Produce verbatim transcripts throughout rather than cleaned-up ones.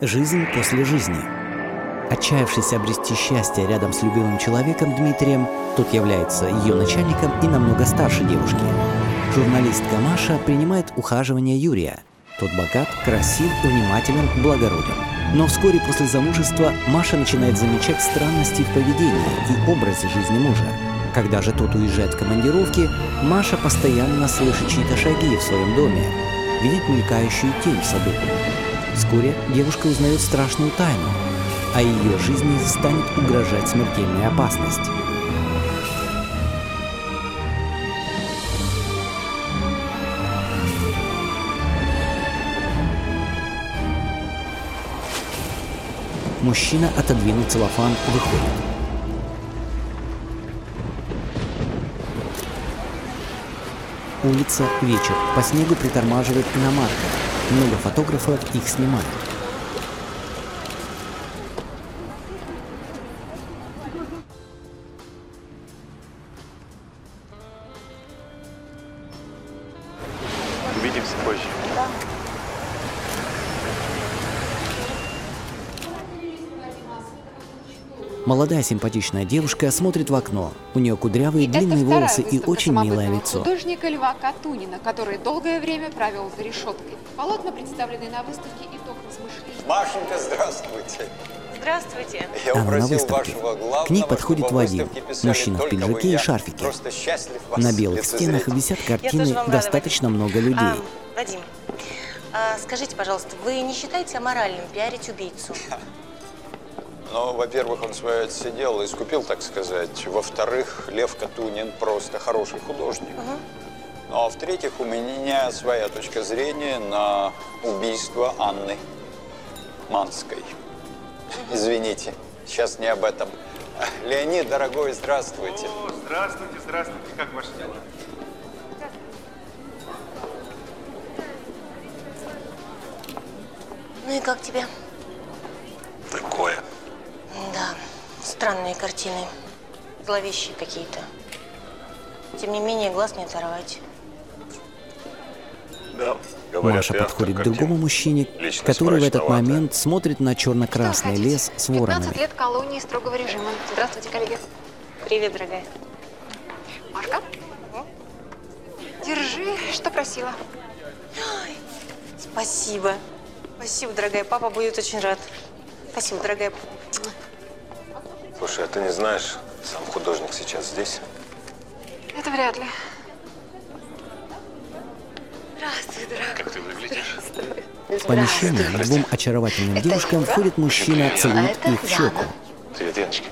Жизнь после жизни. Отчаявшись обрести счастье рядом с любимым человеком Дмитрием, тот является ее начальником и намного старше девушки. Журналистка Маша принимает ухаживание Юрия. Тот богат, красив, внимателен, благороден. Но вскоре после замужества Маша начинает замечать странности в поведении и образе жизни мужа. Когда же тот уезжает в командировки, Маша постоянно слышит чьи-то шаги в своем доме, видит мелькающую тень в саду. Вскоре девушка узнает страшную тайну, а ее жизни станет угрожать смертельная опасность. Мужчина, отодвинув целлофан, выходит. Улица, вечер. По снегу притормаживает иномарка. Много фотографов их снимают. Увидимся позже. Да. Молодая симпатичная девушка смотрит в окно. У нее кудрявые длинные волосы и очень милое лицо. Художника Льва Катунина, который долгое время провел за решеткой. Полотна, представленные на выставке «Итог размышлений». Машенька, здравствуйте. Здравствуйте. Я Она на упросил выставке. вашего главного, К ней подходит чтобы Вадим, выставки писали мужчина в только вы. пиджаке и Я шарфике. просто счастлив вас На белых стенах лицезреть. висят Я картины, тоже вам рада, достаточно Вадим. много людей. А, Вадим, а, скажите, пожалуйста, вы не считаете аморальным пиарить убийцу? Ну, во-первых, он свое отсидел, искупил, так сказать. Во-вторых, Лев Катунин просто хороший художник. Угу. Ну, а в-третьих, у меня своя точка зрения на убийство Анны Манской. Извините, сейчас не об этом. Леонид, дорогой, здравствуйте. О, здравствуйте, здравствуйте. Как ваши дела? Ну и как тебе? Такое. Да, странные картины. Зловещие какие-то. Тем не менее, глаз не оторвать. Да, говорят, Маша и автор подходит к картины. другому мужчине, Личность который в этот мрачноватая. момент смотрит на черно-красный Что лес хотите? с воронами. пятнадцать лет колонии строгого режима. Здравствуйте, коллеги. Привет, дорогая. Машка? Держи, что просила. Спасибо. Спасибо, дорогая. Папа будет очень рад. Спасибо, дорогая. Слушай, а ты не знаешь, сам художник сейчас здесь? Это вряд ли. Здравствуй, дорогая. Как ты выглядишь? В помещение к двум очаровательным девушкам входит мужчина, целует А это их в щеку. Яна. Привет, Яночка.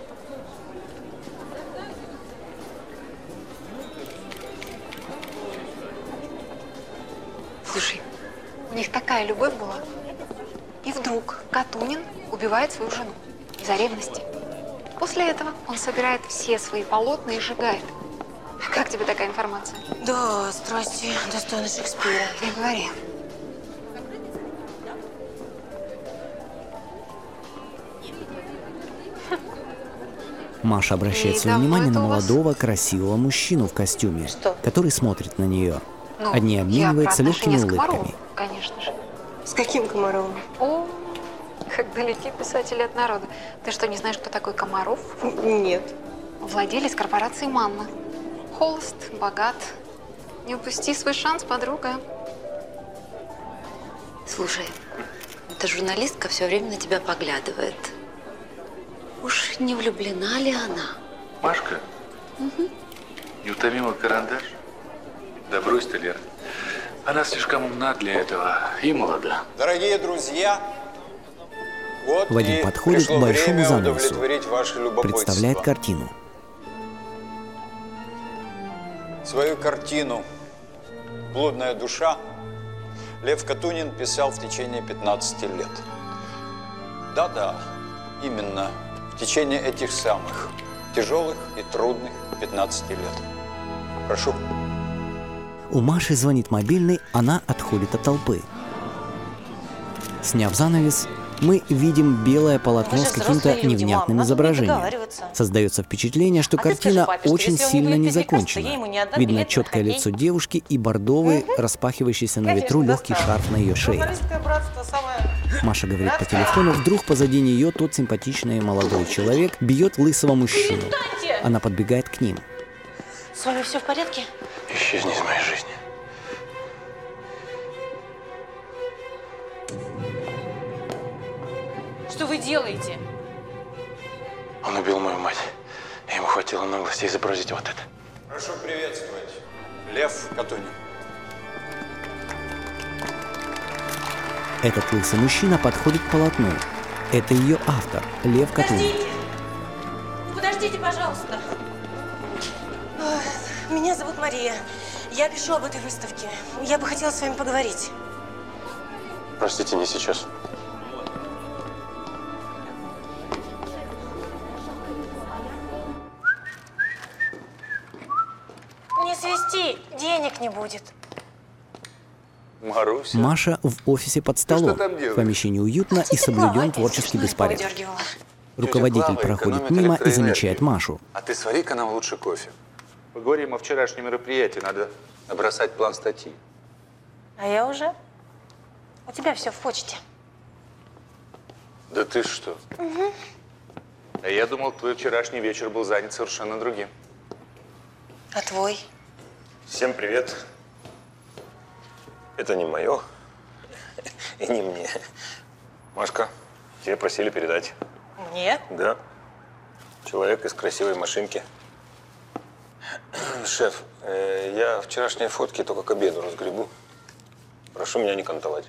Слушай, у них такая любовь была. И вдруг Катунин убивает свою жену из-за ревности. После этого он собирает все свои полотна и сжигает. Как тебе такая информация? Да, страсти достойны Шекспира. Не говори. Маша обращает И свое давно внимание это на у вас? молодого, красивого мужчину в костюме, Что? который смотрит на нее. Ну, Одни я про обмениваются легкими отношения с Комаровым, улыбками. конечно же. С каким Комаровым? О, как далеки писатели от народа. Ты что, не знаешь, кто такой Комаров? Нет. Владелец корпорации «Манна». Холост, богат. Не упусти свой шанс, подруга. Слушай, эта журналистка все время на тебя поглядывает. Уж не влюблена ли она? Машка? Угу. Неутомимый карандаш? Да брось ты, Лера. Она слишком умна для этого и молода. Дорогие друзья, вот Вадим и подходит пришло к большому время занавесу, удовлетворить ваше любопытство. представляет картину. Свою картину «Блудная душа» Лев Катунин писал в течение пятнадцати лет. Да-да, именно в течение этих самых тяжелых и трудных пятнадцати лет. Прошу. У Маши звонит мобильный, она отходит от толпы. Сняв занавес, мы видим белое полотно Мы же с каким-то взрослые люди, невнятным мам, надо изображением. договариваться. Создается впечатление, что А ты картина скажи папе, что очень если он не сильно будет не перекликаться, я закончена. ему не отдам Видно билет на четкое хоккей. лицо девушки и бордовый, распахивающийся на ветру легкий шарф на ее шее. Журналистское братство самое Маша говорит по телефону, вдруг позади нее тот симпатичный молодой человек бьет лысого мужчину. Она подбегает к ним. С вами все в порядке? Исчезни из моей жизни. Что вы делаете? Он убил мою мать. И ему хватило наглости изобразить вот это. Прошу приветствовать. Лев Катунин. Этот лысый мужчина подходит к полотну. Это ее автор, Лев Катунин. Подождите! Подождите, пожалуйста. Меня зовут Мария. Я пишу об этой выставке. Я бы хотела с вами поговорить. Простите, не сейчас. Не свисти, денег не будет. Маруся. Маша в офисе под столом. В помещении уютно и соблюден творческий беспорядок. Руководитель проходит мимо и замечает Машу. А ты свари-ка нам лучше кофе. Поговорим о вчерашнем мероприятии. Надо набросать план статьи. А я уже? У тебя все в почте. Да ты что? Угу. А я думал, твой вчерашний вечер был занят совершенно другим. А твой? Всем привет. Это не мое и не мне. Машка, тебе просили передать. Мне? Да. Человек из красивой машинки. Шеф, э, я вчерашние фотки только к обеду разгребу. Прошу меня не кантовать.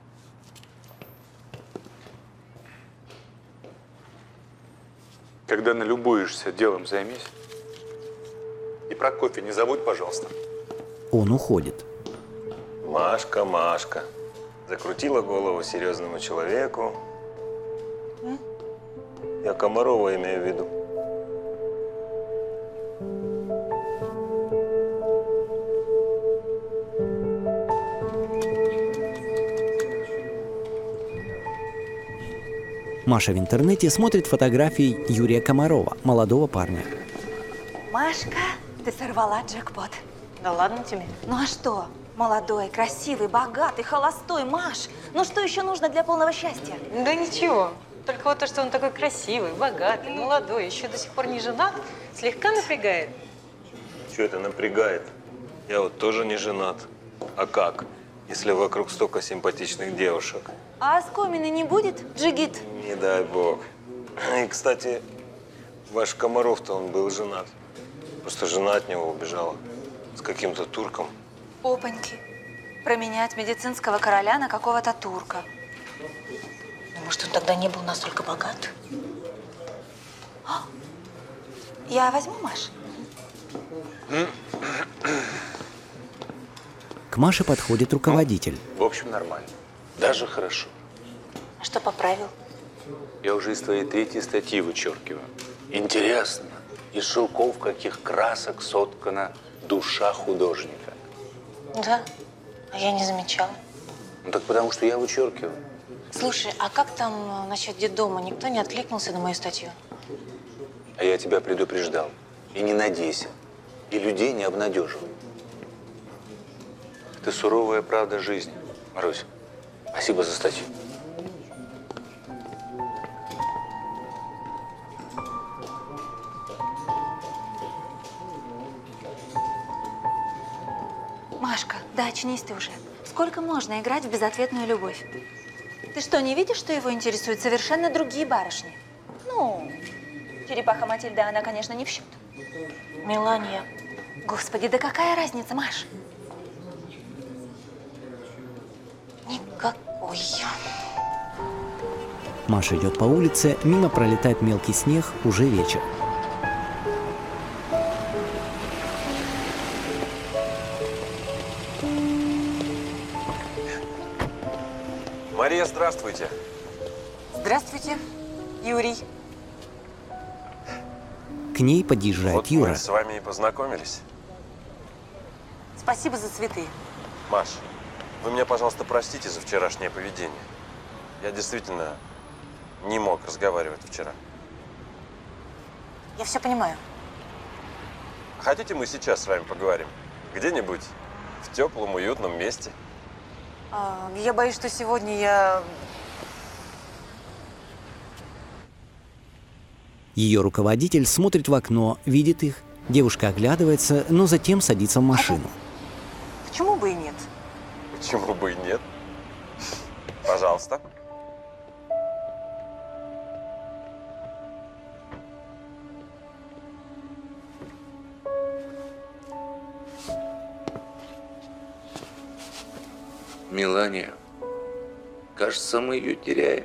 Когда налюбуешься, делом займись. И про кофе не забудь, пожалуйста. Он уходит. Машка, Машка. Закрутила голову серьезному человеку. Я Комарова имею в виду. Маша в интернете смотрит фотографии Юрия Комарова, молодого парня. Машка, ты сорвала джекпот. Да ладно тебе. Ну а что? Молодой, красивый, богатый, холостой, Маш. Ну что еще нужно для полного счастья? Да ничего. Только вот то, что он такой красивый, богатый, молодой, еще до сих пор не женат, слегка напрягает. Что это напрягает? Я вот тоже не женат. А как, если вокруг столько симпатичных девушек? А оскомины не будет, Джигит? Не дай бог. И, кстати, ваш Комаров-то он был женат. Просто жена от него убежала. С каким-то турком. Опаньки. Променять медицинского короля на какого-то турка. Может, он тогда не был настолько богат? Я возьму, Маш? К Маше подходит руководитель. В общем, нормально. Даже хорошо. А что поправил? Я уже из твоей третьей статьи вычеркиваю. Интересно, из шелков каких красок соткана душа художника. Да, а я не замечала. Ну так потому что я вычеркиваю. Слушай, а как там насчет детдома? Никто не откликнулся на мою статью? А я тебя предупреждал. И не надейся. И людей не обнадеживай. Это суровая правда жизни. Марусь, спасибо за статью. Машка, да очнись ты уже. Сколько можно играть в безответную любовь? Ты что, не видишь, что его интересуют совершенно другие барышни? Ну, черепаха Матильда, она, конечно, не в счет. Мелания. Господи, да какая разница, Маш? Никакой. Маша идет по улице, мимо пролетает мелкий снег, уже вечер. Мария, здравствуйте. Здравствуйте, Юрий. К ней подъезжает Вот Юра. мы с вами и познакомились. Спасибо за цветы. Маш, вы меня, пожалуйста, простите за вчерашнее поведение. Я действительно не мог разговаривать вчера. Я все понимаю. Хотите, мы сейчас с вами поговорим? Где-нибудь в теплом, уютном месте? А, я боюсь, что сегодня я Ее руководитель смотрит в окно, видит их. Девушка оглядывается, но затем садится в машину. Почему бы и нет? Почему бы и нет? Пожалуйста. Мелания, кажется, мы ее теряем.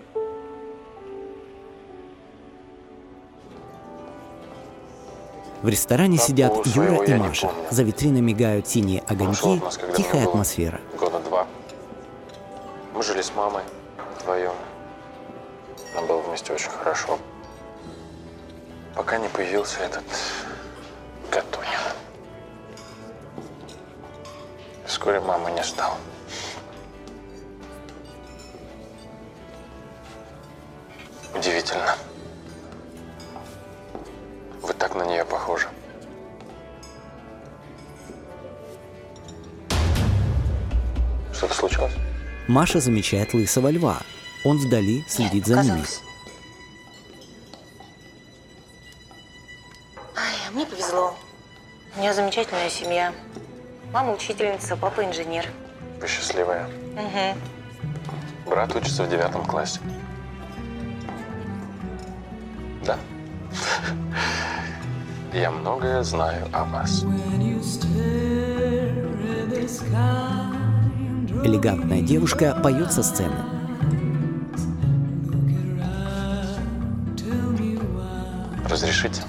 В ресторане сидят Такого Юра своего и я не Маша. помню. За витриной мигают синие Прошел огоньки, от нас, когда тихая мне было атмосфера. Года два. Мы жили с мамой вдвоем. Нам было вместе очень хорошо. Пока не появился этот Катунин. Вскоре мамы не стало. Удивительно. Вы так на нее похожи. Что-то случилось? Маша замечает лысого льва. Он вдали следит за ними. Ай, а мне повезло. У меня замечательная семья. Мама учительница, папа инженер. Вы счастливая. Угу. Брат учится в девятом классе. Да. Я многое знаю о вас. Элегантная девушка поет со сцены. Разрешите?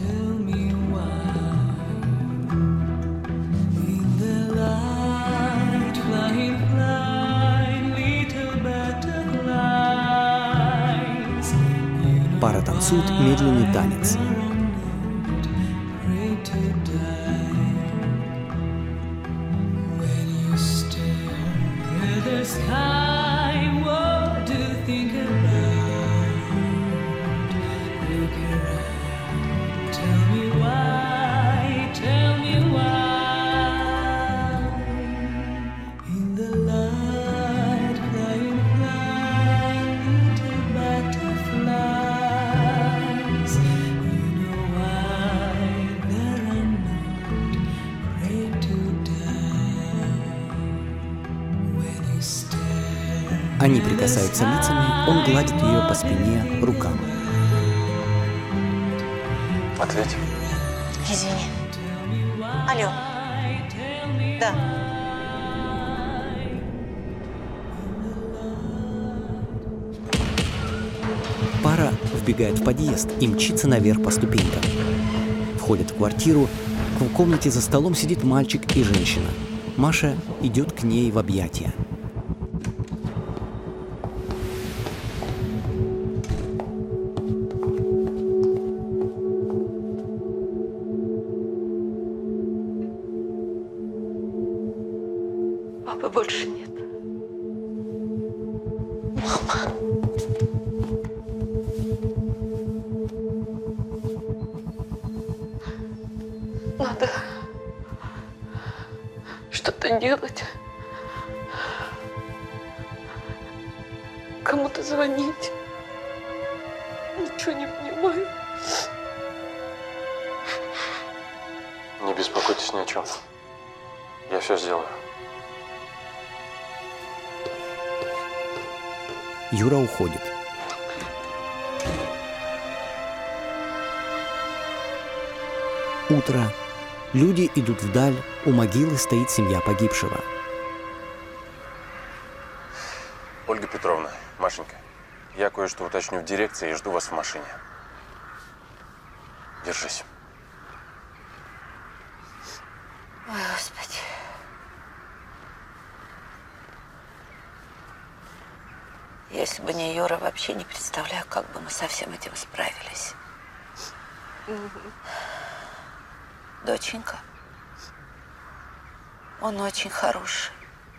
Пара танцует медленный танец. Они прикасаются лицами, он гладит ее по спине, рукам. Ответь. Извини. Алло. Да. Пара вбегает в подъезд и мчится наверх по ступенькам. Входят в квартиру. В комнате за столом сидит мальчик и женщина. Маша идет к ней в объятия. Папы больше нет. Мама. Надо что-то делать. Кому-то звонить. Ничего не понимаю. Не беспокойтесь ни о чем. Я все сделаю. Юра уходит. Утро. Люди идут вдаль. У могилы стоит семья погибшего. Ольга Петровна, Машенька, я кое-что уточню в дирекции и жду вас в машине. Держись. Ой, Господи. Если бы не Юра, вообще не представляю, как бы мы со всем этим справились. Доченька, он очень хороший.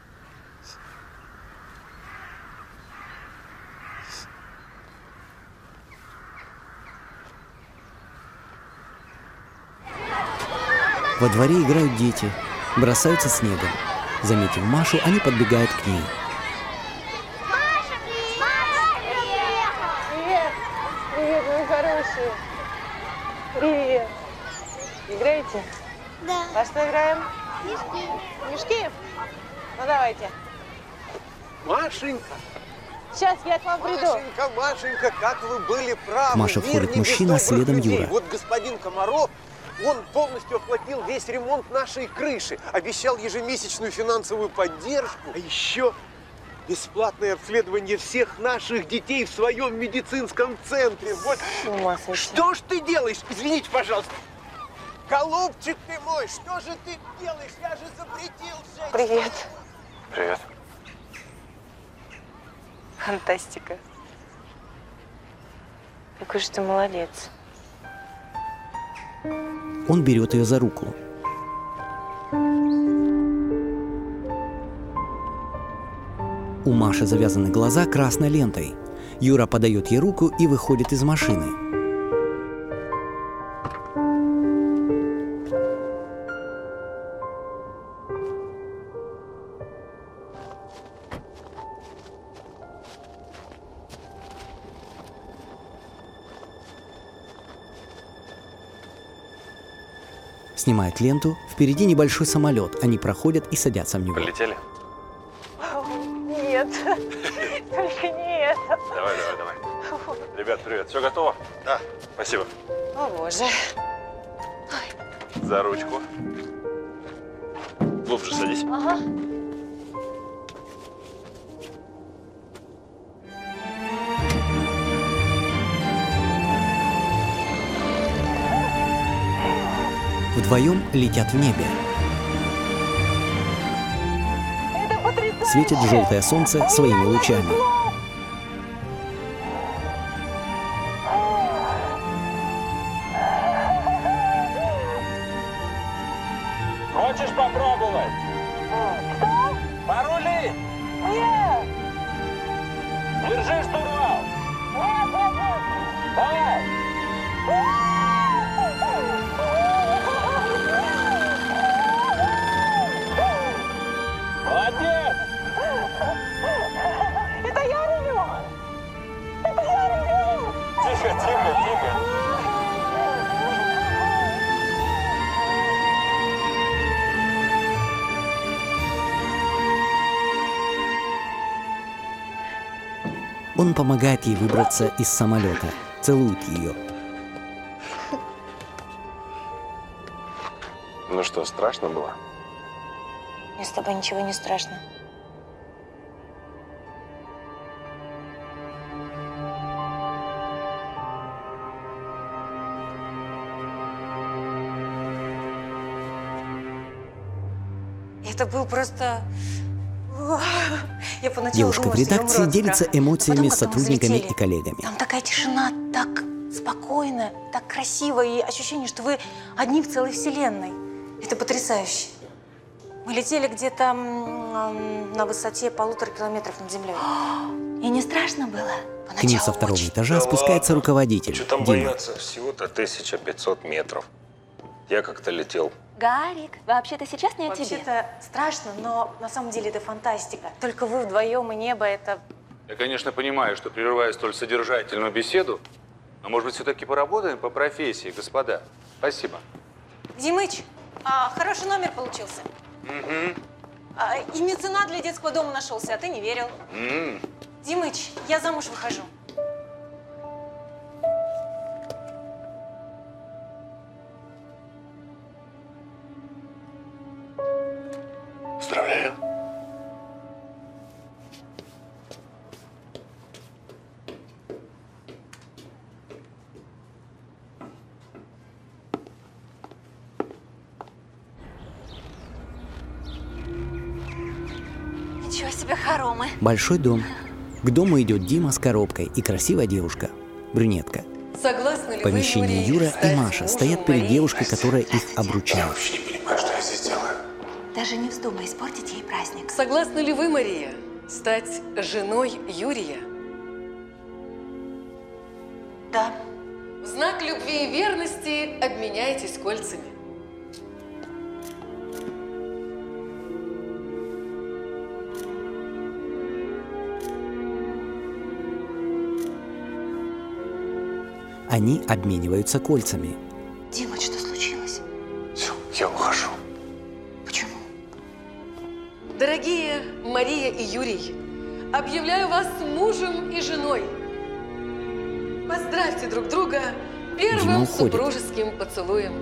Во дворе играют дети, бросаются снегом. Заметив Машу, они подбегают к ней. Маша, привет! Маша, привет! Привет, привет, мои хорошие! Играете? Да. Во что играем? Мешки. Мешки? Ну, давайте. Машенька! Сейчас я к вам приду. Машенька, Машенька, как вы были правы. Маша Мир входит не без мужчина, добрых следом людей. Юра. Вот господин Комаров, он полностью оплатил весь ремонт нашей крыши, обещал ежемесячную финансовую поддержку, а еще бесплатное обследование всех наших детей в своем медицинском центре. Вот. Что ж ты делаешь? Извините, пожалуйста. Голубчик ты мой, что же ты делаешь? Я же запретил женщине. Привет. Привет. Фантастика. Какой же ты молодец. Он берет ее за руку. У Маши завязаны глаза красной лентой. Юра подает ей руку и выходит из машины. Снимает ленту, впереди небольшой самолет. Они проходят и садятся в него. Полетели? Нет, только не это. Давай, давай, давай. Ребят, привет. Все готово? Да. Спасибо. О, боже. За ручку. Глубже садись. Ага. Вдвоем летят в небе. Светит желтое солнце своими лучами. Хочешь попробовать? Что? Порули! Нет! Держи штурвал! Нет, нет, нет! Давай! Молодец! Это я рулю! Это я рулю! Тихо, тихо, тихо! Он помогает ей выбраться из самолета, целует ее. Ну что, страшно было? Мне с тобой ничего не страшно. Это был просто... Я поначалу Девушка думала, в редакции что я делится умру от эмоциями страха. с Потом мы сотрудниками взлетели. и коллегами. Там такая тишина, так спокойно, так красиво, и ощущение, что вы одни в целой вселенной. Это потрясающе. Мы летели где-то м, на высоте полутора километров над землей. И не страшно было? К ним со второго этажа Да спускается ладно. руководитель Что там Дима. бояться? Всего-то тысяча пятьсот метров. Я как-то летел. Гарик, вообще-то сейчас не о тебе. Вообще-то страшно, но на самом деле это фантастика. Только вы вдвоем и небо — это... Я, конечно, понимаю, что прерываю столь содержательную беседу, но, может быть, все-таки поработаем по профессии, господа. Спасибо. Димыч, а, хороший номер получился. Угу. А, и меценат для детского дома нашелся, а ты не верил. М. Димыч, я замуж выхожу. Поздравляю. Ничего себе хоромы. Большой дом. К дому идет Дима с коробкой и красивая девушка, брюнетка. Согласны ли В помещении вы, Юрий, Юра и стать Маша мужем стоят перед Марии? девушкой, которая их обручает. Не понимаю, что я здесь делаю. Даже не вздумай испортить ей праздник. Согласны ли вы, Мария, стать женой Юрия? Да. В знак любви и верности обменяйтесь кольцами. Они обмениваются кольцами. Дима, что случилось? Все Дорогие Мария и Юрий, объявляю вас мужем и женой. Поздравьте друг друга первым супружеским поцелуем.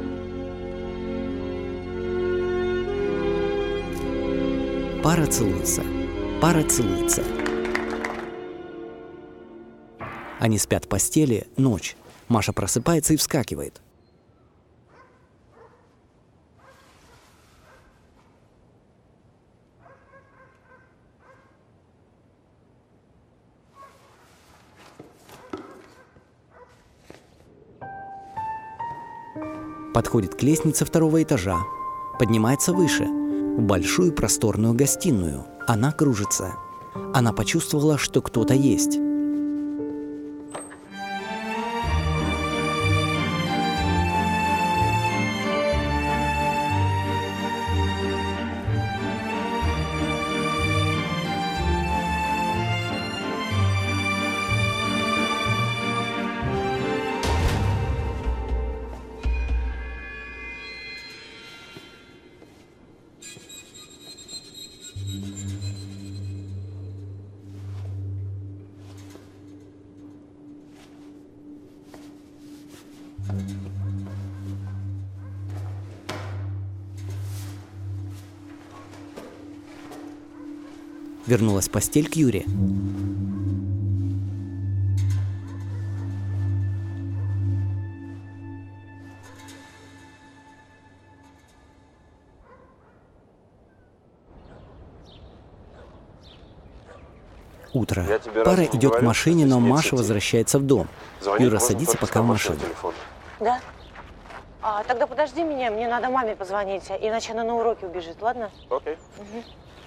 Пара целуется. Пара целуется. Они спят в постели, ночь. Маша просыпается и вскакивает. Подходит к лестнице второго этажа, поднимается выше, в большую просторную гостиную. Она кружится. Она почувствовала, что кто-то есть. Вернулась в постель к Юре. Утро. Пара идет к машине, но Маша возвращается в дом. Юра садится пока в машину. Да? А, тогда подожди меня, мне надо маме позвонить, иначе она на уроке убежит, ладно? Окей. Угу.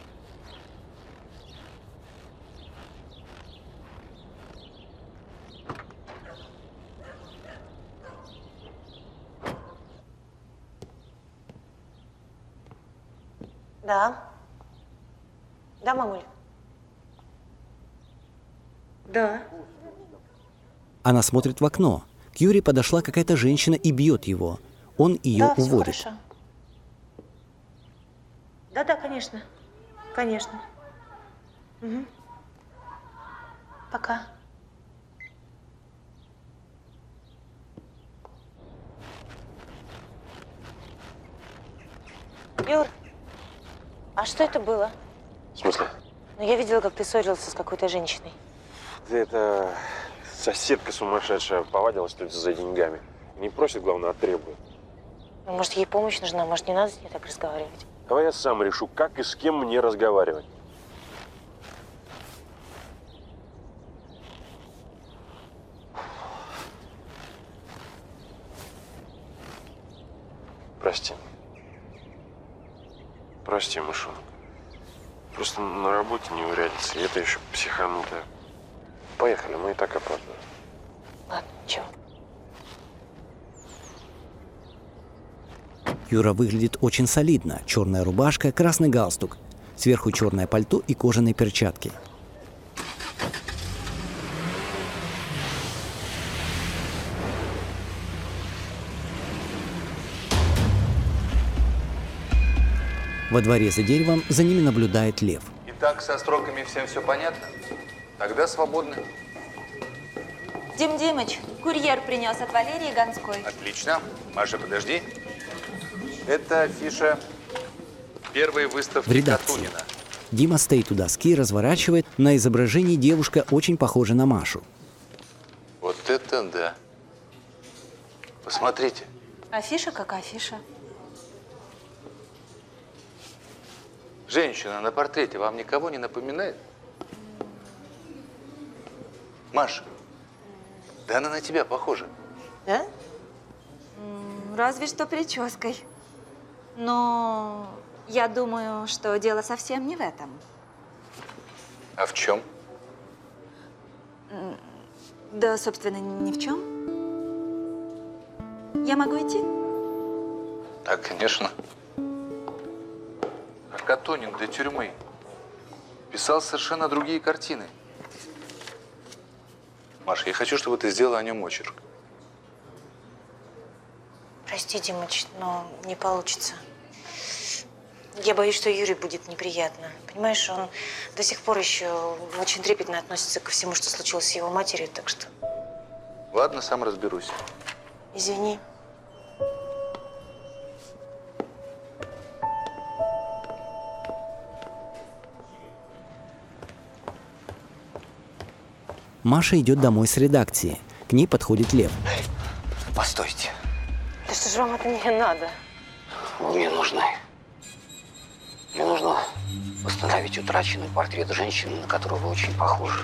Да. Да, мамуль? Да. Она смотрит в окно. К Юре подошла какая-то женщина и бьет его. Он ее да, уводит. Все хорошо. Да, да, конечно. Конечно. Угу. Пока. Юр, а что это было? В смысле? Ну, я видела, как ты ссорился с какой-то женщиной. Да это соседка сумасшедшая повадилась тут за деньгами. Не просит, главное, а требует. Ну, может, ей помощь нужна, может, не надо с ней так разговаривать? Давай я сам решу, как и с кем мне разговаривать. Прости. Прости, мышонок. Просто на работе не урядится, и это еще психанутая. Поехали, мы и так опаздываем. Ладно, чего? Юра выглядит очень солидно. Черная рубашка, красный галстук. Сверху черное пальто и кожаные перчатки. Во дворе за деревом за ними наблюдает лев. Итак, со строками всем все понятно? Тогда свободны. Дим Димыч, курьер принес от Валерии Гонской. Отлично. Маша, подожди. Это афиша первой выставки В редакции. Катунина. Дима стоит у доски и разворачивает. На изображении девушка очень похожа на Машу. Вот это да. Посмотрите. Афиша как афиша. Женщина на портрете вам никого не напоминает? Маша, да она на тебя похожа. Да? Разве что прической. Но я думаю, что дело совсем не в этом. А в чем? Да, собственно, ни в чем. Я могу идти? Да, конечно. А Катунин до тюрьмы писал совершенно другие картины. Маша, я хочу, чтобы ты сделала о нем очерк. Прости, Димыч, но не получится. Я боюсь, что Юрию будет неприятно. Понимаешь, он до сих пор еще очень трепетно относится ко всему, что случилось с его матерью, так что… Ладно, сам разберусь. Извини. Маша идет домой с редакции. К ней подходит Лев. Постойте. Да что же вам от меня надо? Вы мне нужны. Мне нужно восстановить утраченный портрет женщины, на которую вы очень похожи.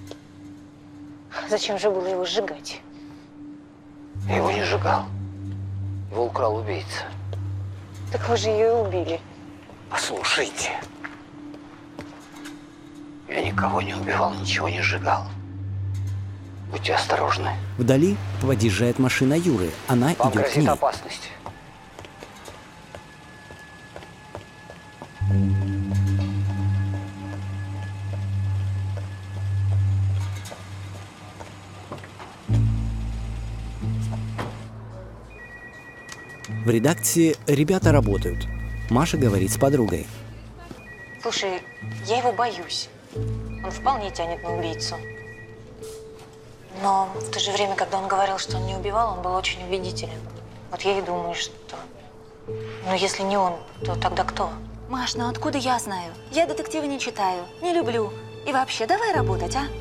Зачем же было его сжигать? Я его не сжигал. Его украл убийца. Так вы же ее и убили. Послушайте. Я никого не убивал, ничего не сжигал. Будьте осторожны. Вдали подъезжает машина Юры. Она Вам идет к грозит ней. опасность. В редакции ребята работают. Маша говорит с подругой. Слушай, я его боюсь. Он вполне тянет на убийцу. Но в то же время, когда он говорил, что он не убивал, он был очень убедителен. Вот я и думаю, что… Ну, если не он, то тогда кто? Маш, ну откуда я знаю? Я детективы не читаю, не люблю. И вообще, давай работать, а?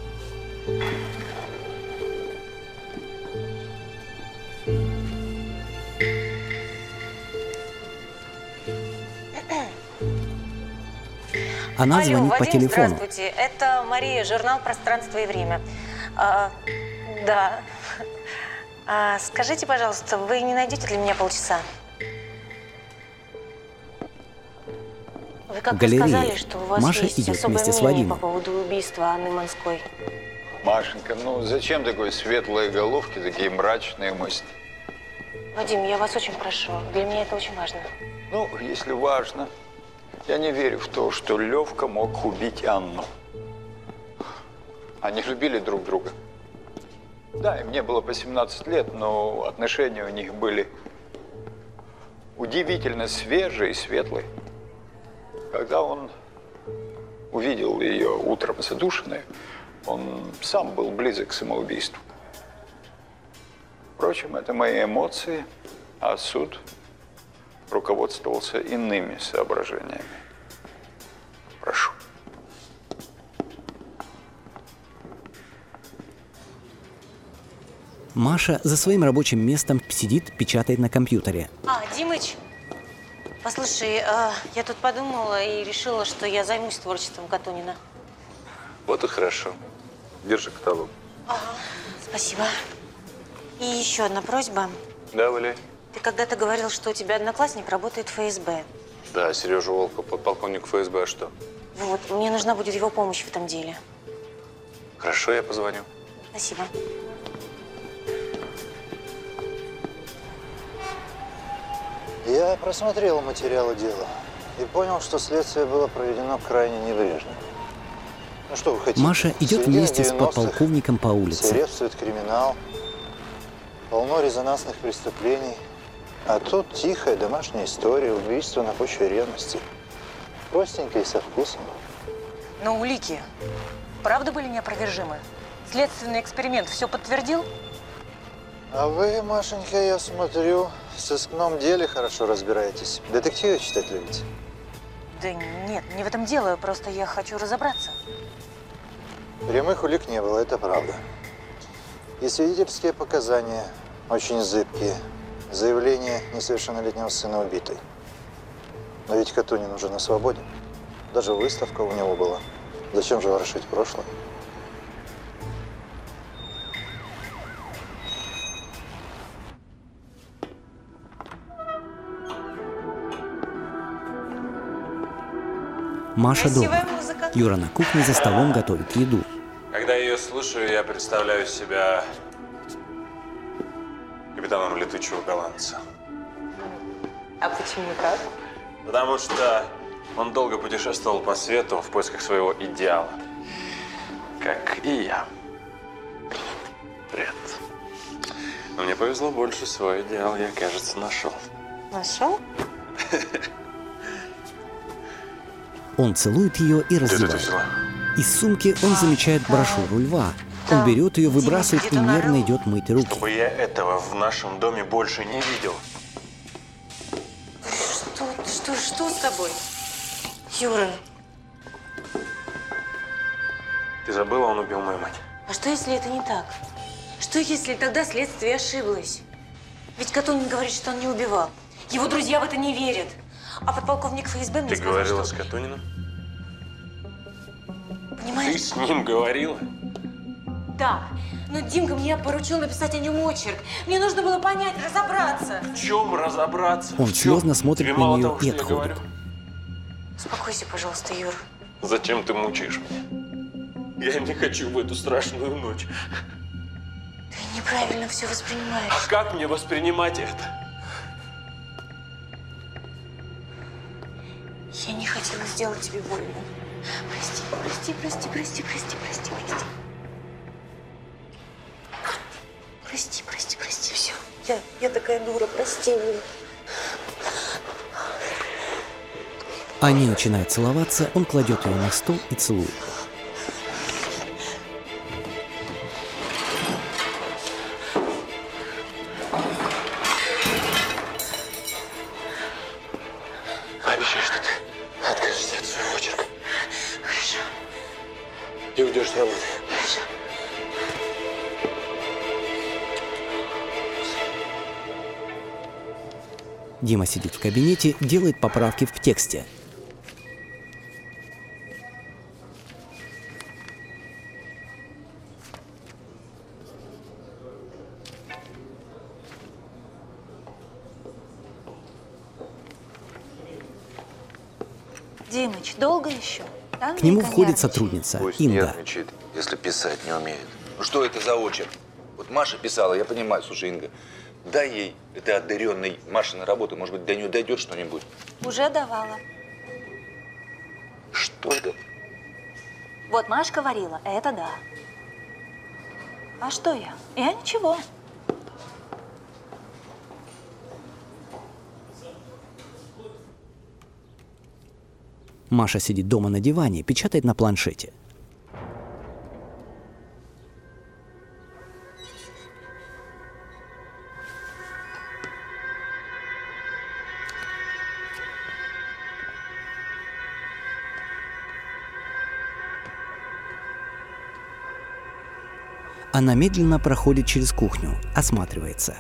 Она Алло, звонит по Вадим, телефону. Здравствуйте, это Мария, журнал «Пространство и время». А, да. А, скажите, пожалуйста, вы не найдете для меня полчаса? Вы В как-то галерее сказали, что у вас Маша есть идет особое вместе с мнение по Вадимом. поводу убийства Анны Манской. Машенька, ну зачем такой светлые головки, такие мрачные мысли? Вадим, я вас очень прошу, для меня это очень важно. Ну, если важно, я не верю в то, что Левка мог убить Анну. Они любили друг друга. Да, им не было по семнадцать лет, но отношения у них были удивительно свежие и светлые. Когда он увидел ее утром задушенной, он сам был близок к самоубийству. Впрочем, это мои эмоции, а суд руководствовался иными соображениями. Прошу. Маша за своим рабочим местом сидит, печатает на компьютере. А, Димыч, послушай, а, я тут подумала и решила, что я займусь творчеством Катунина. Вот и хорошо. Держи каталог. Ага, спасибо. И еще одна просьба. Да, Валяй. Ты когда-то говорил, что у тебя одноклассник работает в ФСБ. Да, Сережа Волков, подполковник ФСБ, а что? Вот, мне нужна будет его помощь в этом деле. Хорошо, я позвоню. Спасибо. Я просмотрел материалы дела и понял, что следствие было проведено крайне небрежно. Ну что вы хотите? Маша идет Середина вместе с девяностых, подполковником по улице. свирепствует криминал, полно резонансных преступлений. А тут тихая домашняя история, убийство на почве ревности. Простенько и со вкусом. Но улики, правда, были неопровержимы? Следственный эксперимент все подтвердил? А вы, Машенька, я смотрю, в сыскном деле хорошо разбираетесь. Детективы читать любите? Да нет, не в этом дело, просто я хочу разобраться. Прямых улик не было, это правда. И свидетельские показания очень зыбкие. Заявление несовершеннолетнего сына убитой. Но ведь Катунин уже на свободе. Даже выставка у него была. Зачем же ворошить прошлое? Маша Красивая дома. музыка. Юра на кухне за столом готовит еду. Когда я ее слушаю, я представляю себя капитаном летучего голландца. А почему так? Потому что он долго путешествовал по свету в поисках своего идеала. Как и я. Привет. Но мне повезло больше, свой идеал я, кажется, нашел. Нашел? Он целует ее и раздевает. Из сумки он замечает брошюру льва. Он берет ее, выбрасывает и нервно идет мыть руки. Чтобы я этого в нашем доме больше не видел. Что, что, что с тобой? Юра. Ты забыла, он убил мою мать. А что, если это не так? Что, если тогда следствие ошиблось? Ведь Катунин говорит, что он не убивал. Его друзья в это не верят. А подполковник эф эс бэ мне Ты сказал, говорила что... с Катуниным? Понимаешь? Ты с ним говорила? Да. Но Димка мне поручил написать о нем очерк. Мне нужно было понять, разобраться. В чем разобраться? Он слезно смотрит Тебе на мало нее того, и что я отходит. говорю? Успокойся, пожалуйста, Юр. Зачем ты мучаешь меня? Я не хочу в эту страшную ночь. Ты неправильно все воспринимаешь. А как мне воспринимать это? Я не хотела сделать тебе больно. Прости, прости, прости, прости, прости, прости, прости. Прости, прости, прости, все. Я, я такая дура, прости меня. Они начинают целоваться, он кладет ее на стол и целует. Обещай, что ты откажешься от своего очерка. Хорошо. И уйдешь с работы. Хорошо. Дима сидит в кабинете, делает поправки в тексте. Димыч, долго еще? Там К нему Вика входит нервничает. сотрудница Пусть Инга. нервничает, если писать не умеет. Ну что это за очерк? Вот Маша писала, я понимаю, слушай, Инга, дай ей этой одаренной Машиной работы, может быть, до нее дойдет что-нибудь. Уже давала. Что это? Вот Машка говорила, это да. А что я? Я ничего. Маша сидит дома на диване, печатает на планшете. Она медленно проходит через кухню, осматривается.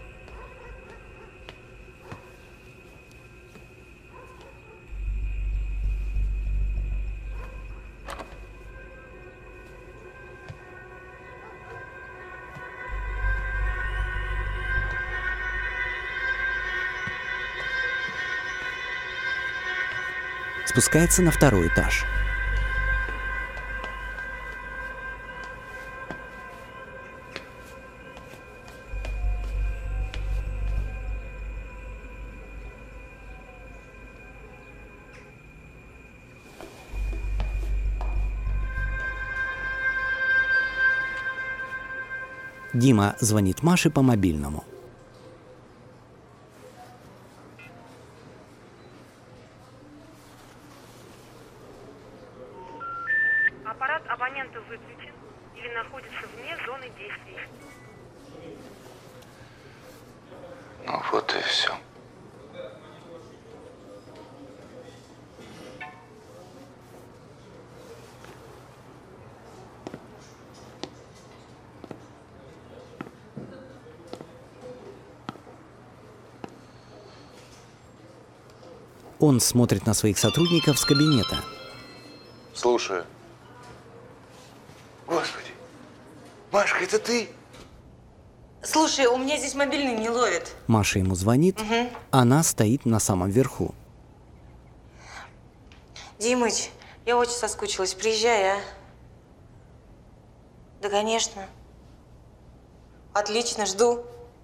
Спускается на второй этаж. Дима звонит Маше по мобильному. Аппарат абонента выключен или находится вне зоны действия. Ну вот и все. Он смотрит на своих сотрудников с кабинета. Слушаю. Господи, Машка, это ты? Слушай, у меня здесь мобильный не ловит. Маша ему звонит, Угу. она стоит на самом верху. Димыч, я очень соскучилась. Приезжай, а? Да, конечно. Отлично, жду.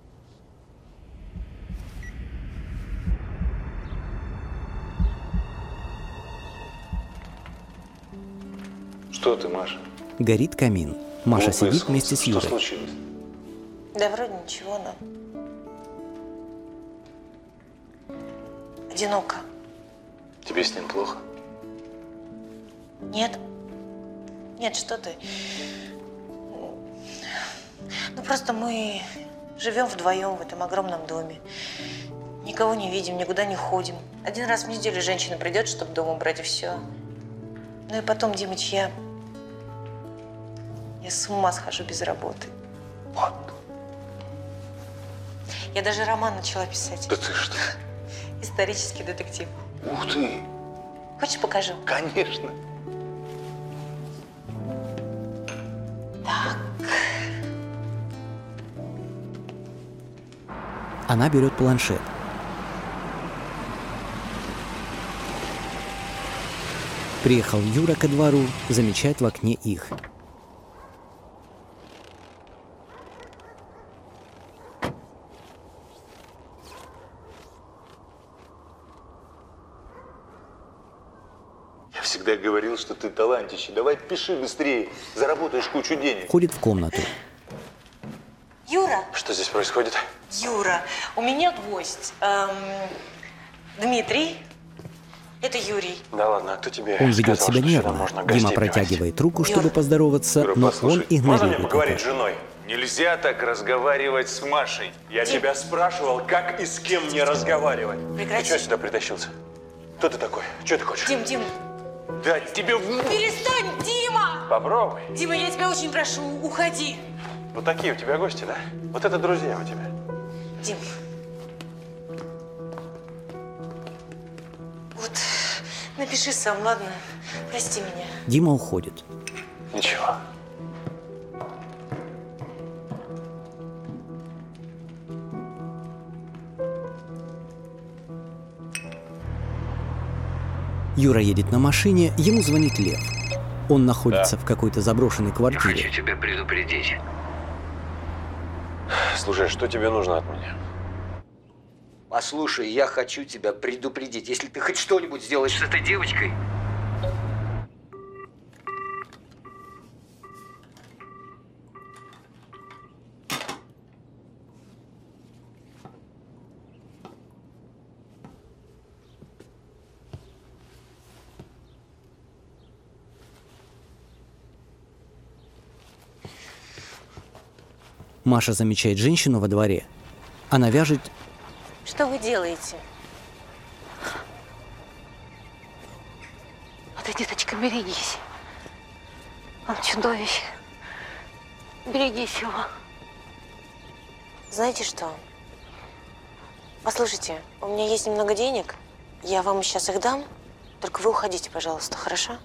Что ты, Маша? Горит камин. Маша Вот сидит происходит. вместе с Что Юрой. случилось? Да вроде ничего, но... Одиноко. Тебе с ним плохо? Нет. Нет, что ты. Ну, просто мы живем вдвоем в этом огромном доме. Никого не видим, никуда не ходим. Один раз в неделю женщина придет, чтобы дом убрать, и все. Ну и потом, Димыч, я... Я с ума схожу без работы. Вот. Я даже роман начала писать. Да ты что? Исторический детектив. Ух ты! Хочешь, покажу? Конечно. Так. Она берет планшет. Приехал Юра ко двору, замечает в окне их. Я всегда говорил, что ты талантище. Давай пиши быстрее, заработаешь кучу денег. Входит в комнату. Юра! Что здесь происходит? Юра, у меня гость. Эм, Дмитрий. Это Юрий. Да ладно, а кто тебе Он ведет сказал, себя что сюда нервно. можно Дима гостей протягивает руку, Юра. чтобы поздороваться, Юра, но послушай, он игнорирует можно мне это. поговорить с женой? Нельзя так разговаривать с Машей. Я Дим. тебя спрашивал, как и с кем мне разговаривать. Прекрати. Ты что сюда притащился? Кто ты такой? Что ты хочешь? Дим, Дим. Да тебе в... Перестань, Дима! Попробуй. Дима, я тебя очень прошу, уходи. Вот такие у тебя гости, да? Вот это друзья у тебя. Дим. Вот, напиши сам, ладно? Прости меня. Дима уходит. Ничего. Юра едет на машине, ему звонит Лев. Он находится в какой-то заброшенной квартире. Хочу тебя предупредить. Слушай, что тебе нужно от меня? Послушай, я хочу тебя предупредить. Если ты хоть что-нибудь сделаешь с этой девочкой... Маша замечает женщину во дворе. Она вяжет... Что вы делаете? А ты, деточка, берегись. Он чудовище. Берегись его. Знаете что? Послушайте, у меня есть немного денег. Я вам сейчас их дам. Только вы уходите, пожалуйста, хорошо?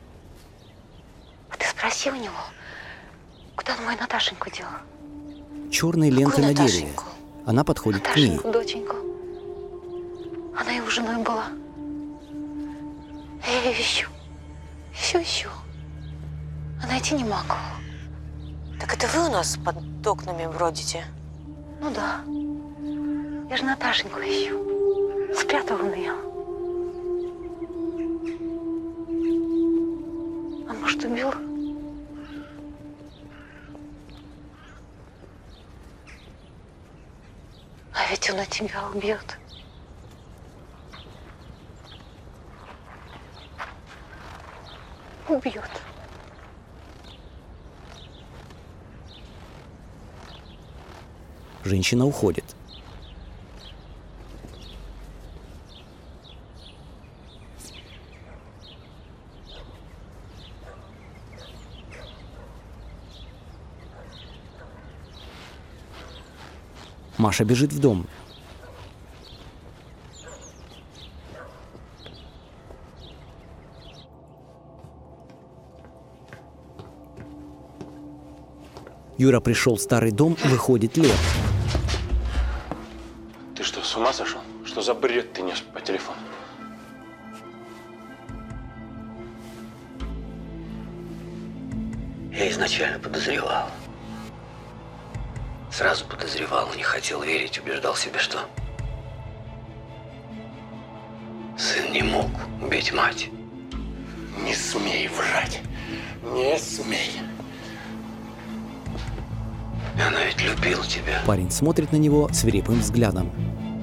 А ты спроси у него, куда он мою Наташеньку дел? Черные ленты на дереве. Она подходит к ней. Наташеньку, доченьку. Она его женой была. Я ее ищу. Ищу, ищу. А найти не могу. Так это вы у нас под окнами бродите? Ну да. Я же Наташеньку ищу. Спрятал он ее. А может, убил? А ведь он и тебя убьет. Убьет. Женщина уходит. Маша бежит в дом. Юра пришел в старый дом, выходит Лев. Ты что, с ума сошел? Что за бред ты нес по телефону? Я изначально подозревал. Сразу подозревал, но не хотел верить, убеждал себя, что сын не мог убить мать. Не смей врать. Не смей. Она ведь любила тебя. Парень смотрит на него свирепым взглядом.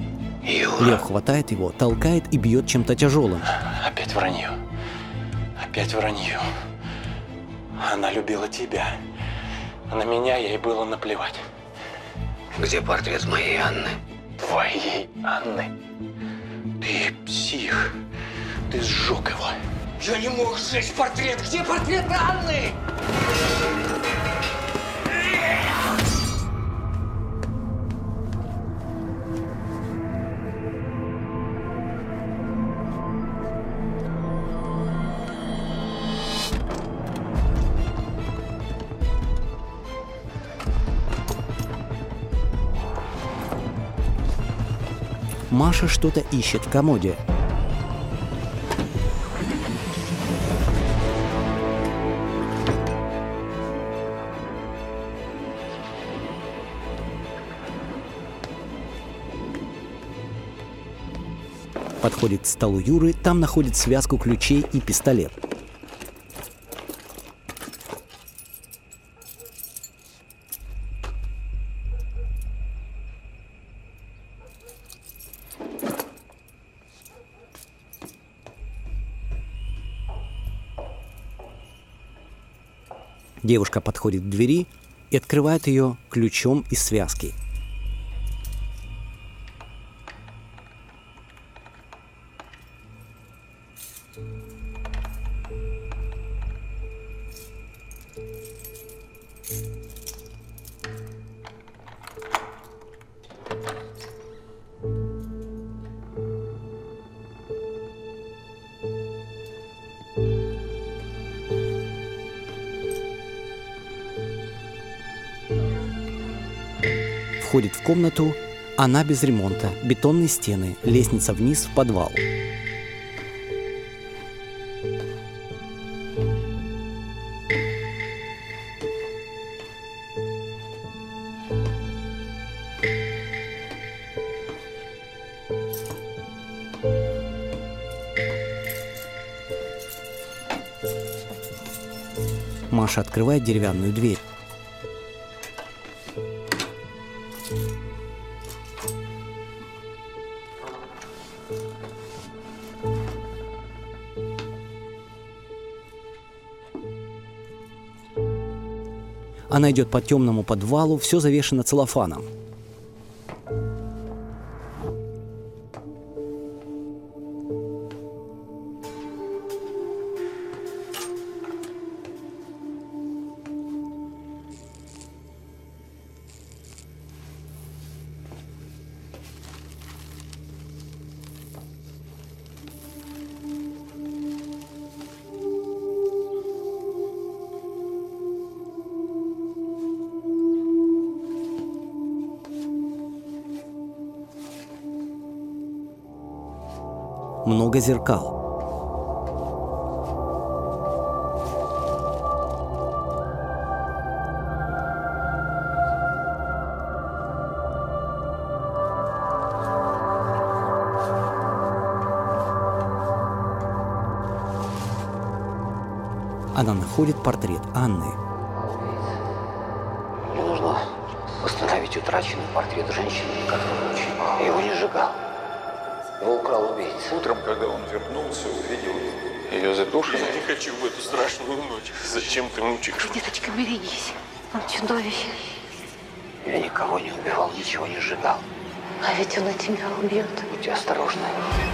Юра. Лев хватает его, толкает и бьет чем-то тяжелым. Опять вранье. Опять вранье. Она любила тебя. А на меня ей было наплевать. Где портрет моей Анны? Твоей Анны? Ты псих. Ты сжег его. Я не мог сжечь портрет. Где портрет Анны? Маша что-то ищет в комоде. Подходит к столу Юры, там находит связку ключей и пистолет. Девушка подходит к двери и открывает ее ключом из связки. Входит в комнату, она без ремонта, бетонные стены, лестница вниз в подвал. Маша открывает деревянную дверь. Она идет по темному подвалу, все завешено целлофаном. Много зеркал. Она находит портрет Анны. Мне нужно восстановить утраченный портрет женщины, которую очень я его не сжигал. Его украл убийца. Утром, когда он вернулся, увидел ее задушенной. Я не хочу в эту страшную ночь. Зачем ты мучаешь? Деточка, берегись. Он чудовище. Я никого не убивал, ничего не сжигал. А ведь он и тебя убьет. Будьте осторожны.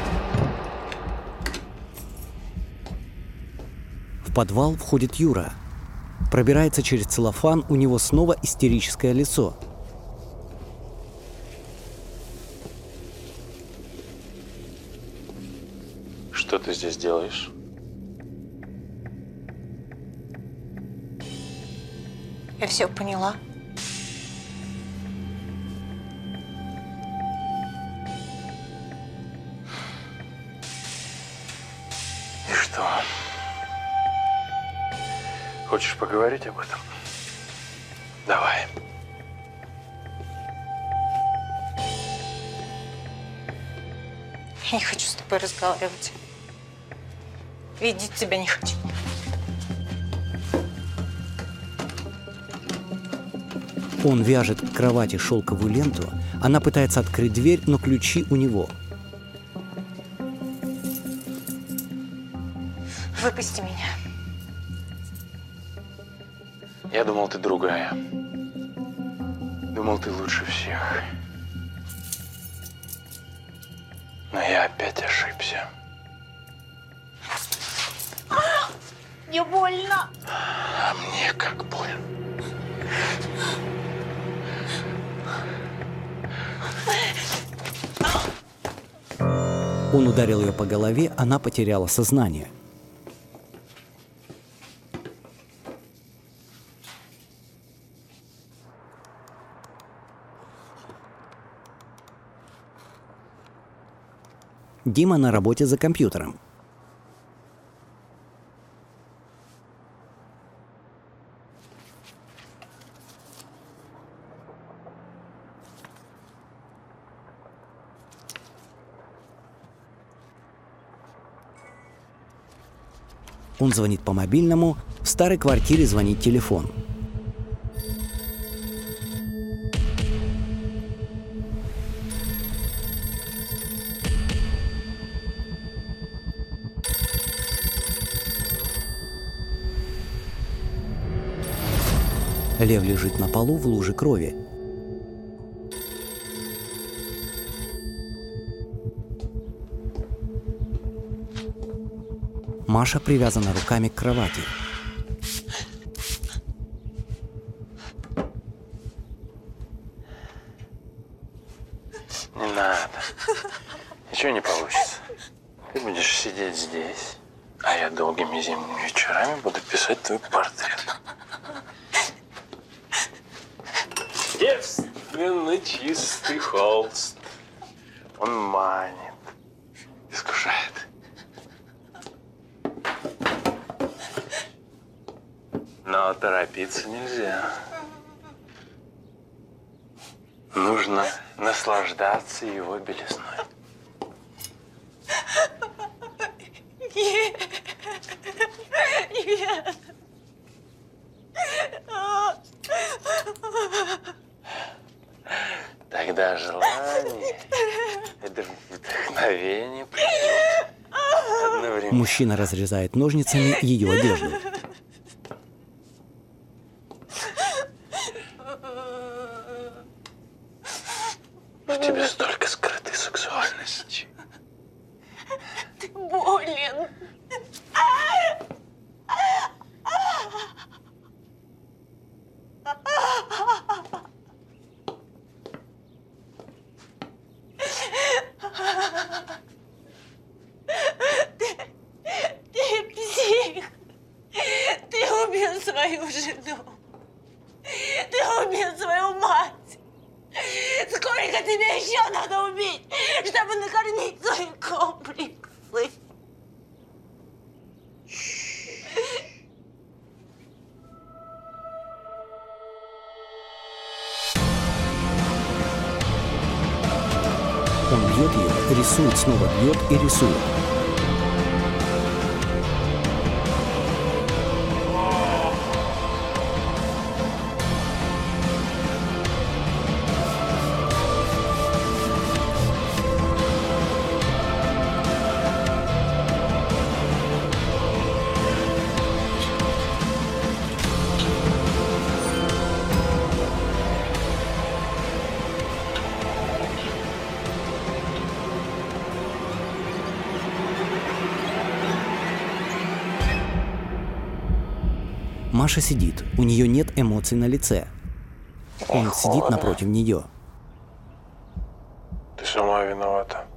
В подвал входит Юра. Пробирается через целлофан, у него снова истерическое лицо. Что ты здесь делаешь? Я все поняла. И что? Хочешь поговорить об этом? Давай. Я не хочу с тобой разговаривать. Видеть тебя не хочу. Он вяжет к кровати шелковую ленту. Она пытается открыть дверь, но ключи у него. Вы Выпусти меня. Я думал, ты другая. Думал, ты лучше всех. Но я опять ошибся. Мне больно. А мне как больно. Он ударил ее по голове, она потеряла сознание. Дима на работе за компьютером. Он звонит по мобильному, в старой квартире звонит телефон. Лев лежит на полу в луже крови. Маша привязана руками к кровати. Не надо. Ничего не получится. Ты будешь сидеть здесь, а я долгими зимними вечерами буду писать твой портрет. Девственно чистый холст. Он манит, искушает. Но торопиться нельзя. Нужно наслаждаться его белизной. Нет. Нет. Тогда желание, это вдохновение придет одновременно. Мужчина разрезает ножницами ее одежду. В тебе столько скрытой сексуальности. Ты болен. Ты, ты псих. Ты убил свою жену. Ты убил свою мать. Сколько тебе еще надо убить, чтобы накормить свои комплексы? Он бьет ее, рисует, снова бьет и рисует. Маша сидит, у нее нет эмоций на лице. Он сидит напротив нее. Ты сама виновата.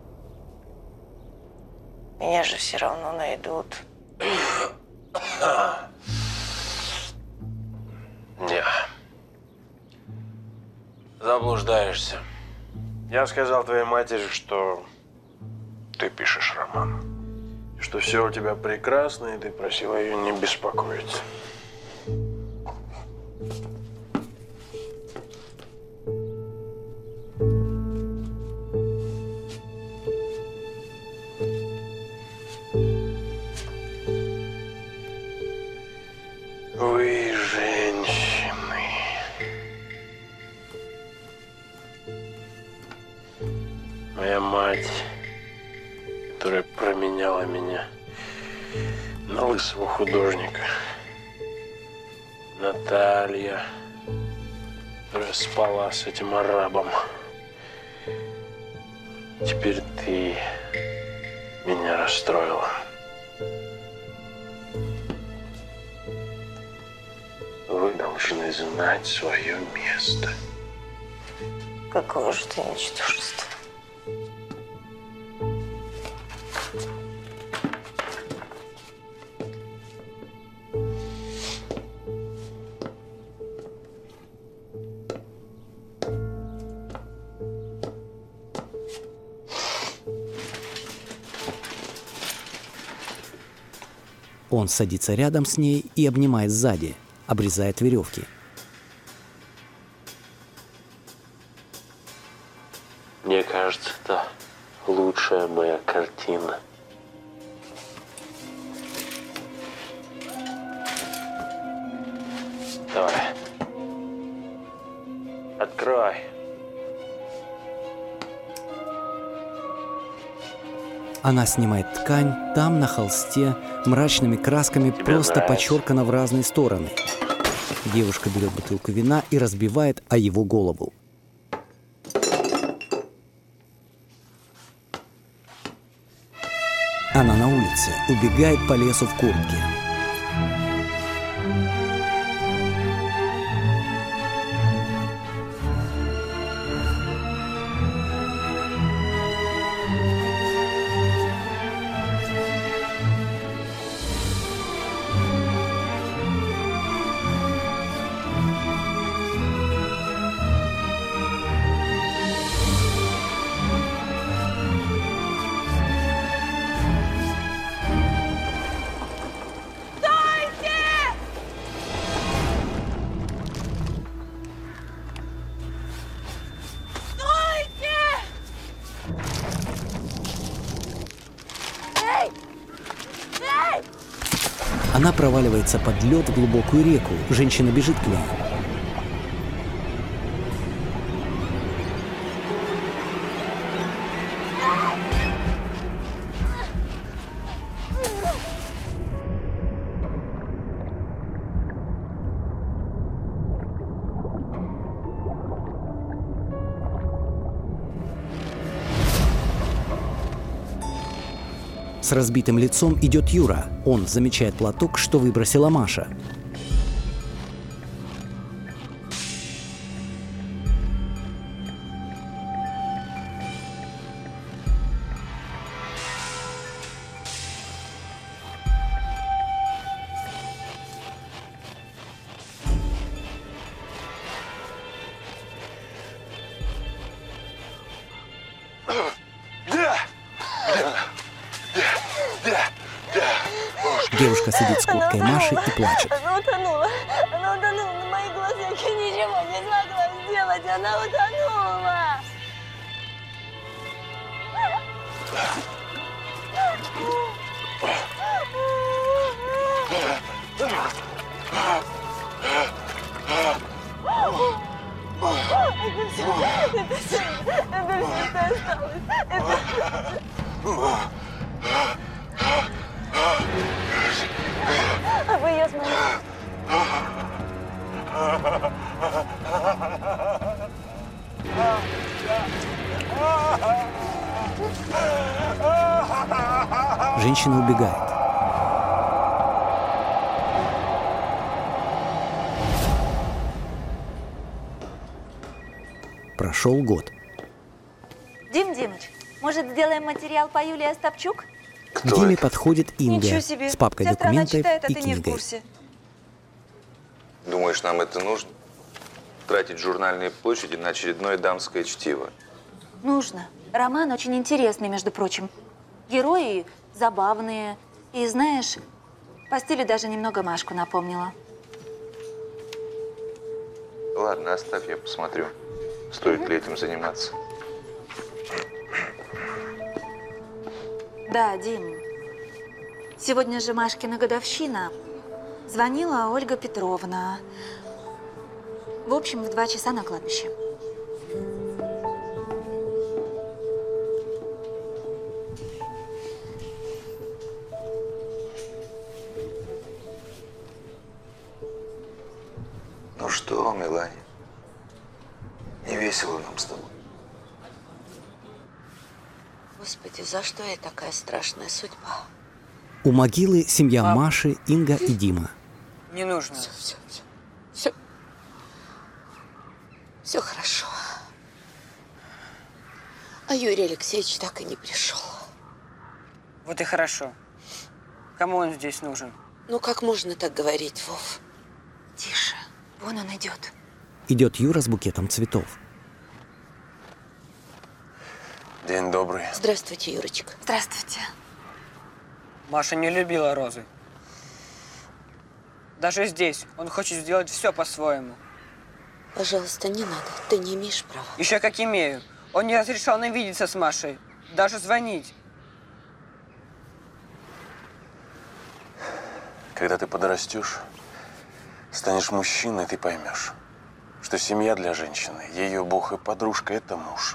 Меня же все равно найдут. Не. Заблуждаешься. Я сказал твоей матери, что ты пишешь роман. Что все у тебя прекрасно, и ты просила ее не беспокоить. Вы, женщины, моя мать, которая променяла меня на лысого у художника. Наталья, которая спала с этим арабом. Теперь ты меня расстроила. Вы должны знать свое место. Какое же ты ничтожество. Он садится рядом с ней и обнимает сзади, обрезает веревки. Мне кажется, это лучшая моя картина. Давай. Открой. Она снимает ткань, там на холсте мрачными красками Тебе просто нравится? подчеркано в разные стороны. Девушка берет бутылку вина и разбивает о его голову. Она на улице, убегает по лесу в куртке. Она проваливается под лед в глубокую реку. Женщина бежит к ней. С разбитым лицом идет Юра. Он замечает платок, что выбросила Маша. Девушка сидит с курткой Маши и плачет. Она утонула. Она утонула на моих глазах. Я ничего не смогла сделать. Она утонула. Это все. Это все. Это все, что осталось. Это... А вы ее смотрите. Женщина убегает. Прошел год. Дим Димыч, может, сделаем материал по Юлии Остапчук? К Диме подходит Инга Ничего себе. с папкой Вся страна документов читает, а и ты не в книгой. курсе. Думаешь, нам это нужно? Тратить журнальные площади на очередное дамское чтиво? Нужно. Роман очень интересный, между прочим. Герои забавные. И знаешь, по стилю даже немного Машку напомнила. Ладно, оставь, я посмотрю, стоит ли этим заниматься. Да, Дим. Сегодня же Машкина годовщина. Звонила Ольга Петровна. В общем, в два часа на кладбище. что, Мелания? Не весело нам с тобой. Господи, за что я такая страшная судьба? У могилы семья Маши, Инга и Дима. Не нужно. Все, все, все. Все, все хорошо. А Юрий Алексеевич так и не пришел. Вот и хорошо. Кому он здесь нужен? Ну как можно так говорить, Вов? Тише, вон он идет. Идет Юра с букетом цветов. День добрый. Здравствуйте, Юрочка. Здравствуйте. Маша не любила розы. Даже здесь он хочет сделать все по-своему. Пожалуйста, не надо. Ты не имеешь права. Еще как имею. Он не разрешал нам видеться с Машей. Даже звонить. Когда ты подрастешь, станешь мужчиной, ты поймешь, что семья для женщины, ее бог и подружка – это муж.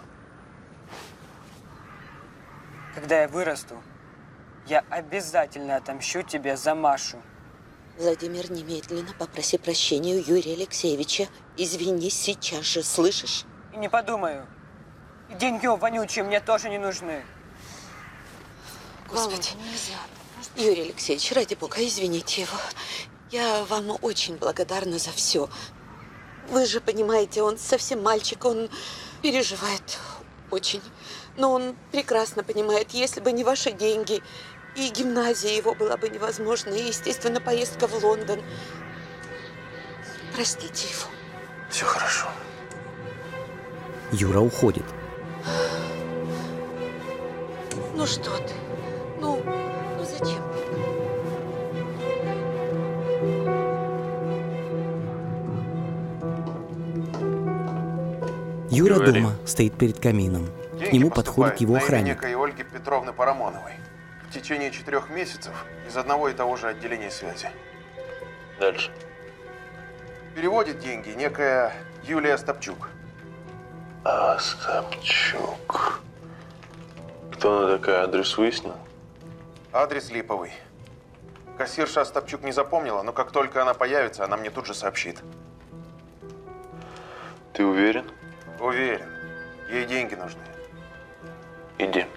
Когда я вырасту, я обязательно отомщу тебе за Машу. Владимир, немедленно попроси прощения у Юрия Алексеевича. Извини сейчас же, слышишь? И не подумаю. И деньги вонючие мне тоже не нужны. Господи, нельзя. Юрий Алексеевич, ради бога, извините его. Я вам очень благодарна за все. Вы же понимаете, он совсем мальчик, он переживает очень. Но он прекрасно понимает, если бы не ваши деньги, и гимназия его была бы невозможна, и, естественно, поездка в Лондон. Простите его. Все хорошо. Юра уходит. Ну что ты? Ну, ну зачем? Юра Говори. дома, стоит перед камином. К Деньги нему подходит его поступают на имя охранник. некой Ольги Петровны Парамоновой. В течение четырех месяцев из одного и того же отделения связи. Дальше. Переводит деньги некая Юлия Остапчук. Остапчук. Кто она такая? Адрес выяснил? Адрес липовый. Кассирша Остапчук не запомнила, но как только она появится, она мне тут же сообщит. Ты уверен? Уверен. Ей деньги нужны. Иди.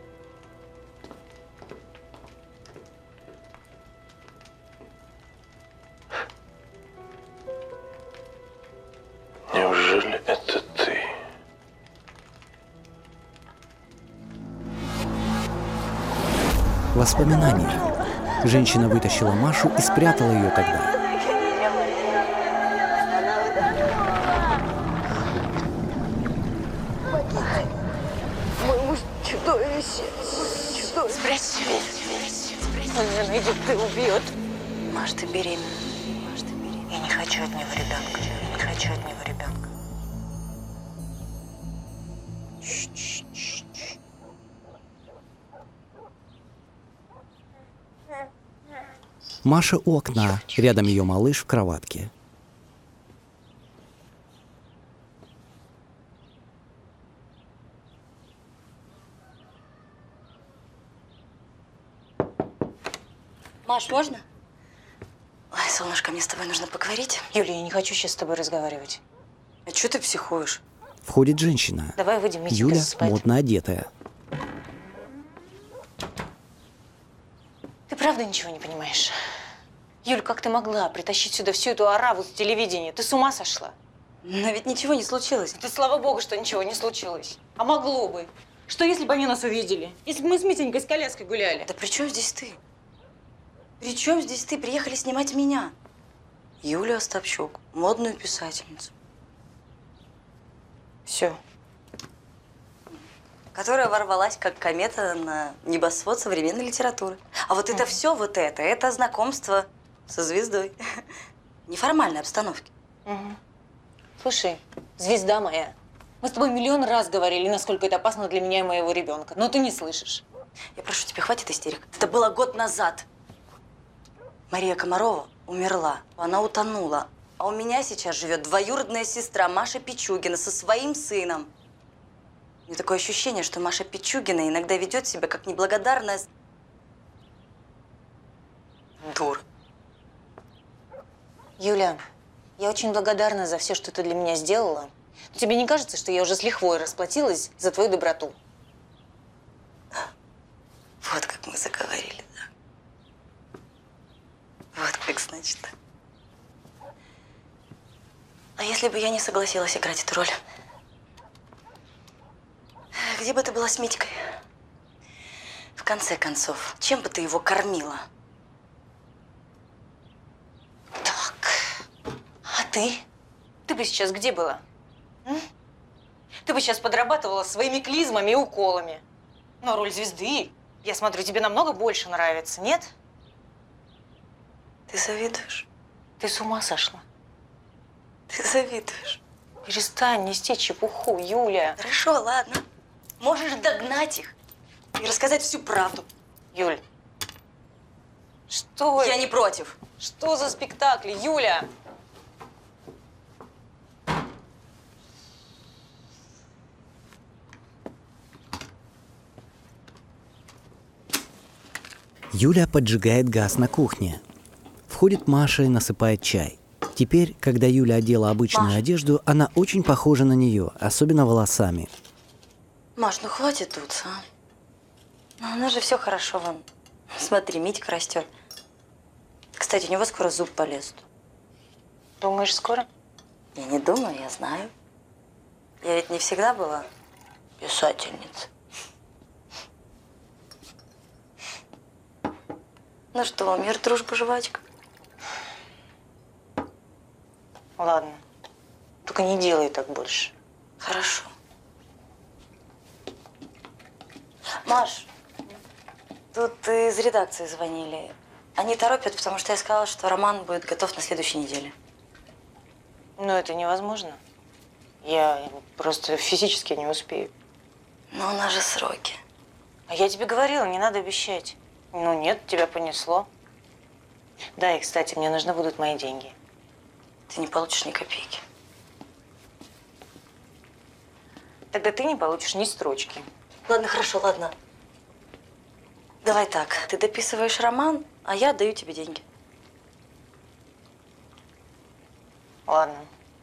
Неужели это ты? Воспоминания. Женщина вытащила Машу и спрятала ее тогда. Мой муж чудовище. Чудовище. Спрячься. Он меня найдет и убьет. Маш, ты беременна. Маш, ты беременна. Я не хочу от него ребенка. Не хочу от него ребенка. Маша у окна, рядом ее малыш в кроватке. Маш, можно? Ой, солнышко, мне с тобой нужно поговорить. Юля, я не хочу сейчас с тобой разговаривать. А что ты психуешь? Входит женщина. Давай выйдем, Митенька, Юля засыпать. модно одетая. Ты правда ничего не понимаешь? Юль, как ты могла притащить сюда всю эту ораву с телевидения? Ты с ума сошла? Но ведь ничего не случилось. Да слава богу, что ничего не случилось. А могло бы. Что, если бы они нас увидели? Если бы мы с Митенькой с коляской гуляли? Да при чем здесь ты? При чем здесь ты? Приехали снимать меня. Юлию Остапчук, модную писательницу. Все. Которая ворвалась как комета на небосвод современной литературы. А вот это все, вот это, это знакомство со звездой. Неформальной обстановки. Угу. Слушай, звезда моя, мы с тобой миллион раз говорили, насколько это опасно для меня и моего ребенка. Но ты не слышишь. Я прошу тебя, хватит истерик. Это было год назад. Мария Комарова умерла. Она утонула. А у меня сейчас живет двоюродная сестра Маша Пичугина со своим сыном. У меня такое ощущение, что Маша Пичугина иногда ведет себя как неблагодарная дура. Юля, Я очень благодарна за все, что ты для меня сделала. Но тебе не кажется, что я уже с лихвой расплатилась за твою доброту? Вот как мы заговорили, да? Вот как, значит. А если бы я не согласилась играть эту роль? Где бы ты была с Митькой? В конце концов, чем бы ты его кормила? Так, а ты? Ты бы сейчас где была? М? Ты бы сейчас подрабатывала своими клизмами и уколами. Но роль звезды, я смотрю, тебе намного больше нравится, нет? Ты завидуешь? Ты с ума сошла? Ты завидуешь? Перестань нести чепуху, Юля. Хорошо, ладно. Можешь догнать их и рассказать всю правду. Юль, что Я не против. Что за спектакль, Юля? Юля поджигает газ на кухне. Входит Маша и насыпает чай. Теперь, когда Юля одела обычную Маш. одежду, она очень похожа на нее, особенно волосами. Маш, ну хватит тут, а? Ну, у нас же все хорошо, вон. Смотри, Митька растет. Кстати, у него скоро зуб полезет. Думаешь, скоро? Я не думаю, я знаю. Я ведь не всегда была писательницей. Ну что, мир, дружба, жвачка? Ладно, только не делай так больше. Хорошо. Маш, тут из редакции звонили. Они торопят, потому что я сказала, что роман будет готов на следующей неделе. Но это невозможно. Я просто физически не успею. Но у нас же сроки. А я тебе говорила, не надо обещать. Ну нет, тебя понесло. Да, и, кстати, мне нужны будут мои деньги. Ты не получишь ни копейки. Тогда ты не получишь ни строчки. Ладно, хорошо, ладно. Давай так, ты дописываешь роман, а я отдаю тебе деньги. Ладно.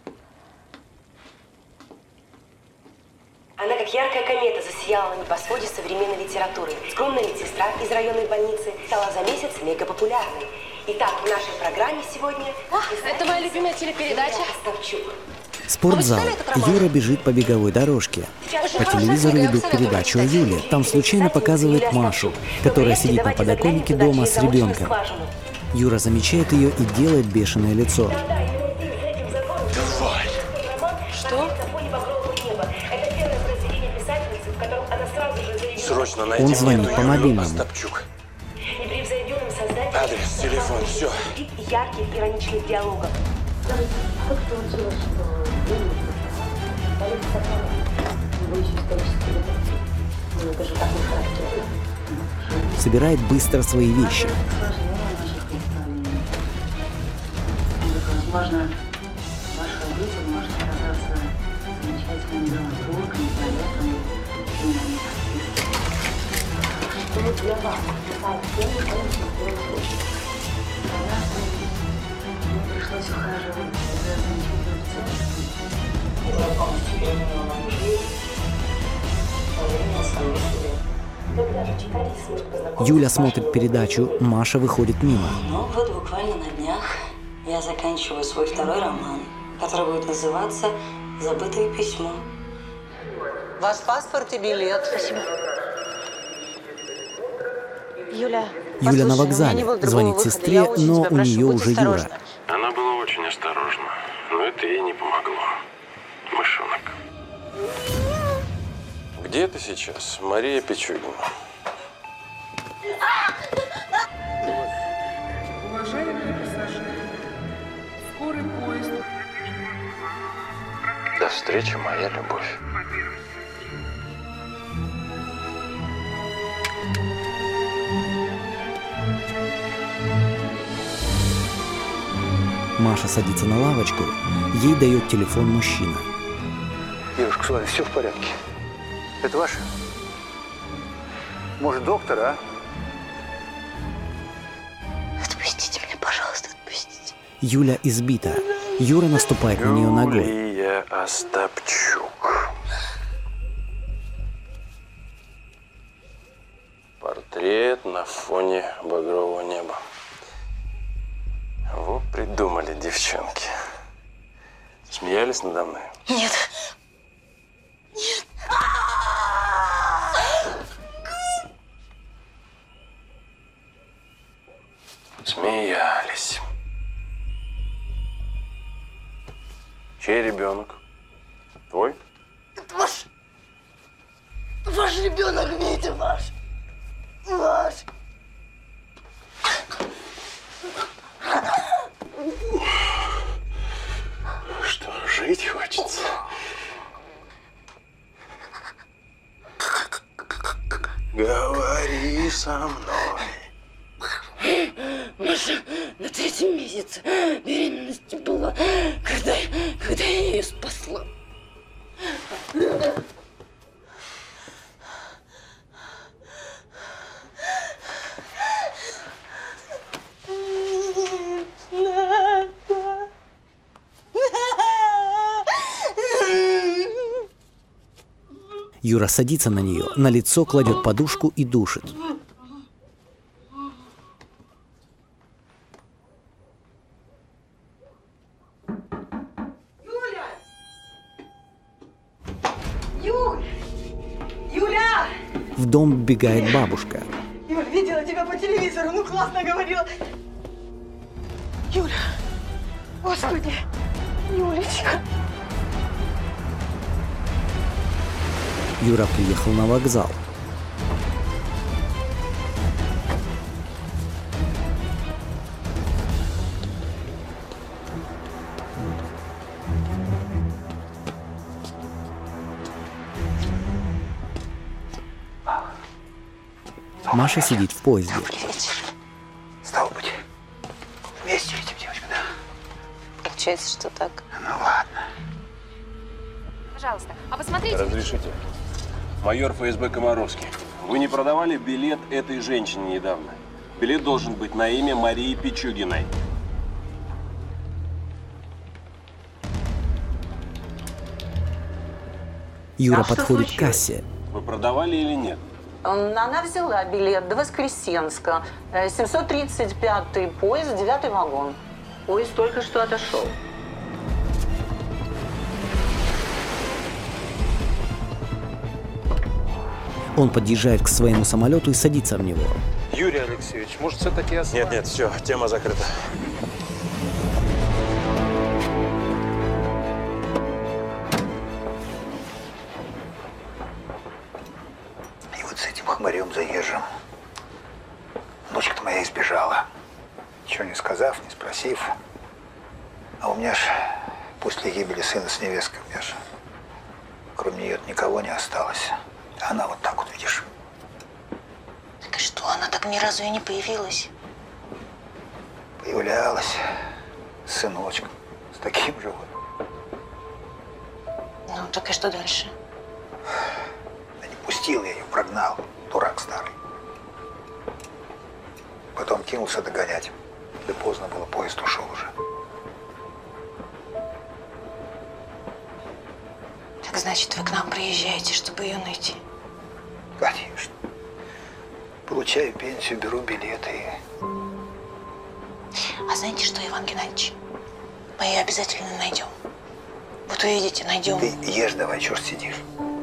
Она, как яркая комета, засияла на небосводе современной литературы. Скромная медсестра из районной больницы стала за месяц мегапопулярной. Итак, в нашей программе сегодня... Это моя любимая телепередача. Спортзал. Юра бежит по беговой дорожке. По телевизору идут передачу о Юле. Там случайно показывают Машу, которая сидит на подоконнике дома с ребенком. Юра замечает ее и делает бешеное лицо. Давай. Что? Срочно найди Он мне звонит эту по Юлию мобильному. Остапчук. Непревзойденным создателем... Адрес, телефон, все. ярких ироничных диалогов. Как получилось, что даже так не характерно. Собирает быстро свои вещи. Возможно, ваша дети может оказаться замечательным драматургом, поэтом что для вас такая тема, мне пришлось ухаживать за замечательным Юля смотрит передачу, Маша выходит мимо. Ну вот буквально на днях я заканчиваю свой второй роман, который будет называться «Забытое письмо». Ваш паспорт и билет. Спасибо. Юля, Юля на вокзале. Звонит сестре, но у нее уже Юра. Она была очень осторожна, но это ей не помогло. Мышонок. Где ты сейчас, Мария Пичугина? Уважаемые пассажиры, скорый поезд. До встречи, моя любовь. Маша садится на лавочку, ей дает телефон мужчина. Девушка, с вами все в порядке? Это ваше? Может, доктор, а? Отпустите меня, пожалуйста, отпустите. Юля избита. Юра наступает на нее ногой. Юлия Остапчук. Портрет на фоне багрового неба. Вот придумали девчонки. Смеялись надо мной? Нет. Нет. Смеялись. Чей ребенок? Твой? Это ваш... Ваш ребенок, Витя, ваш. Ваш. Что, жить хочется? Говори со мной. Маша на третьем месяце беременности была, когда, когда я ее спасла. Юра садится на нее, на лицо кладет подушку и душит. Юль! Юля! В дом бегает бабушка. Юль, видела тебя по телевизору, ну классно говорила. Юля! Господи! Юлечка! Юра приехал на вокзал. Маша сидит в поезде. Стало быть, вместе летим, девочка, да? Получается, что так. Ну ладно. Пожалуйста, а посмотрите... Разрешите. Майор ФСБ Комаровский. Вы не продавали билет этой женщине недавно? Билет должен быть на имя Марии Пичугиной. Юра подходит к кассе. Вы продавали или нет? Она взяла билет до Воскресенска. семьсот тридцать пятый поезд, девятый вагон. Поезд только что отошел. Он подъезжает к своему самолету и садится в него. Юрий Алексеевич, может, все-таки я... Нет, нет, все, тема закрыта. И вот с этим хмырем заезжим. Дочка-то моя избежала. Ничего не сказав, не спросив. А у меня ж после гибели сына с невесткой, у меня ж кроме нее никого не осталось. А она вот так вот, видишь. Так и что, она так ни разу и не появилась? Появлялась с сыночком, с таким же вот. Ну, так и что дальше? Да не пустил я ее, прогнал, дурак старый. Потом кинулся догонять. Да поздно было, поезд ушел уже. Так значит, вы к нам приезжаете, чтобы ее найти? Конечно. Получаю пенсию, беру билеты. А знаете что, Иван Геннадьевич? Мы ее обязательно найдем. Вот увидите, найдем. Ты ешь давай, чего ж сидишь?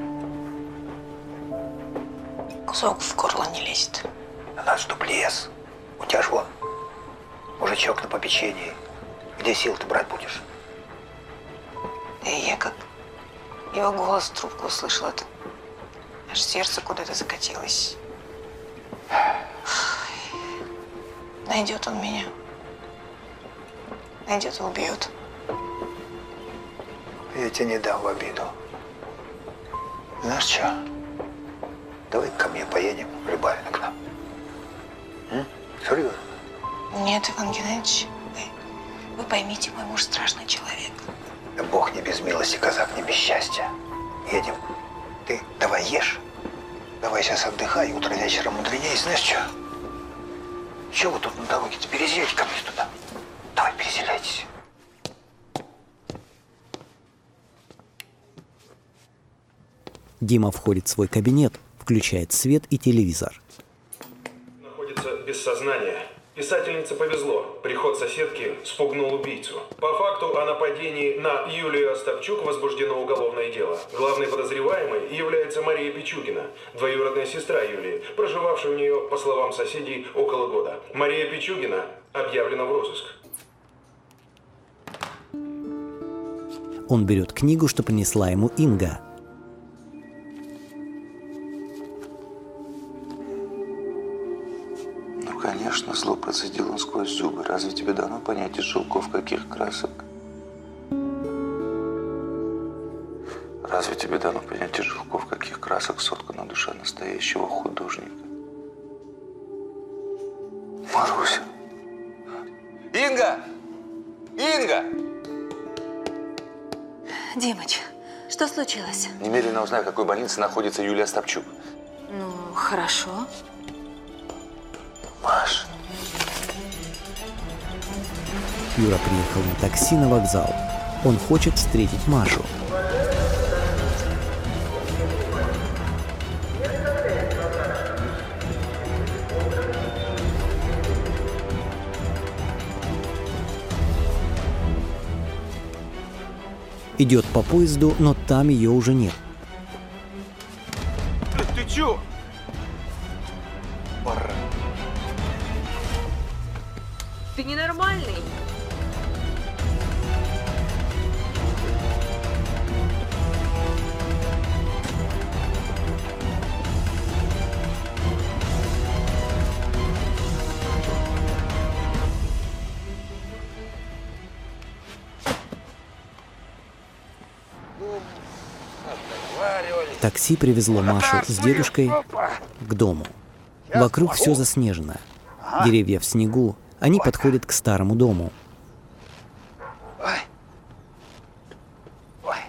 Кусок в горло не лезет. А надо, чтоб лез. У тебя ж вон мужичок на попечении. Где сил ты брать будешь? И я как его голос в трубку услышала, то аж сердце куда-то закатилось. Найдет он меня. Найдет и убьет. Я тебе не дам в обиду. Знаешь что? Давай ко мне поедем, Любавина к нам. М? Серьезно? Нет, Иван Геннадьевич, вы, вы поймите, мой муж страшный человек. Да Бог не без милости, казак не без счастья. Едем. Ты давай ешь. Давай сейчас отдыхай, утро вечером мудренее. Знаешь что? Чего вы тут на дороге-то? Переезжайте ко мне туда. Давай, переселяйтесь. Дима входит в свой кабинет, включает свет и телевизор. Находится без сознания. Писательнице повезло. Приход соседки спугнул убийцу. По факту о нападении на Юлию Остапчук возбуждено уголовное дело. Главной подозреваемой является Мария Пичугина, двоюродная сестра Юлии, проживавшая у нее, по словам соседей, около года. Мария Пичугина объявлена в розыск. Он берет книгу, что принесла ему Инга. Ну, конечно, зло процедил он сквозь зубы. Разве тебе дано понять из шелков каких красок? Разве тебе дано понять из шелков каких красок соткана душа настоящего художника? Маруся. Инга! Инга! Димыч, что случилось? Немедленно узнай, в какой больнице находится Юлия Остапчук. Ну, хорошо. Маш. Юра приехал на такси на вокзал. Он хочет встретить Машу. Идет по поезду, но там ее уже нет. Ты чё? Пора. Ты ненормальный. Такси привезло Машу с дедушкой к дому. Вокруг все заснежено. Деревья в снегу. Они подходят к старому дому. Ой. Ой.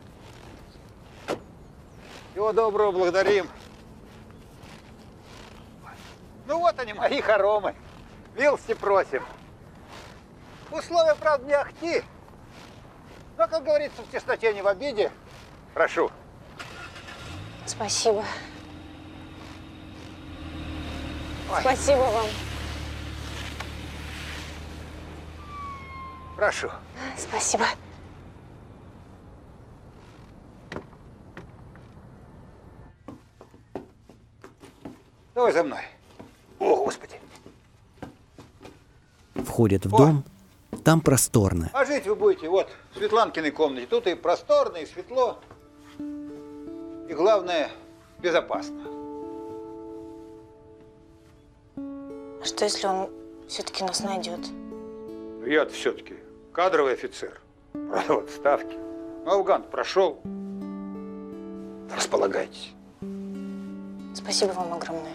Всего доброго, благодарим. Ну вот они, мои хоромы. Милости просим. Условия, правда, не ахти. Но, как говорится, в тесноте не в обиде. Прошу. Спасибо. Ой. Спасибо вам. Прошу. Спасибо. Давай за мной. О, Господи. Входят в дом. Там просторно. А жить вы будете вот в Светланкиной комнате. Тут и просторно, и светло. И главное, безопасно. А что, если он все-таки нас найдет? Я-то все-таки кадровый офицер. Правда, в отставке. Афган прошел. Располагайтесь. Спасибо вам огромное.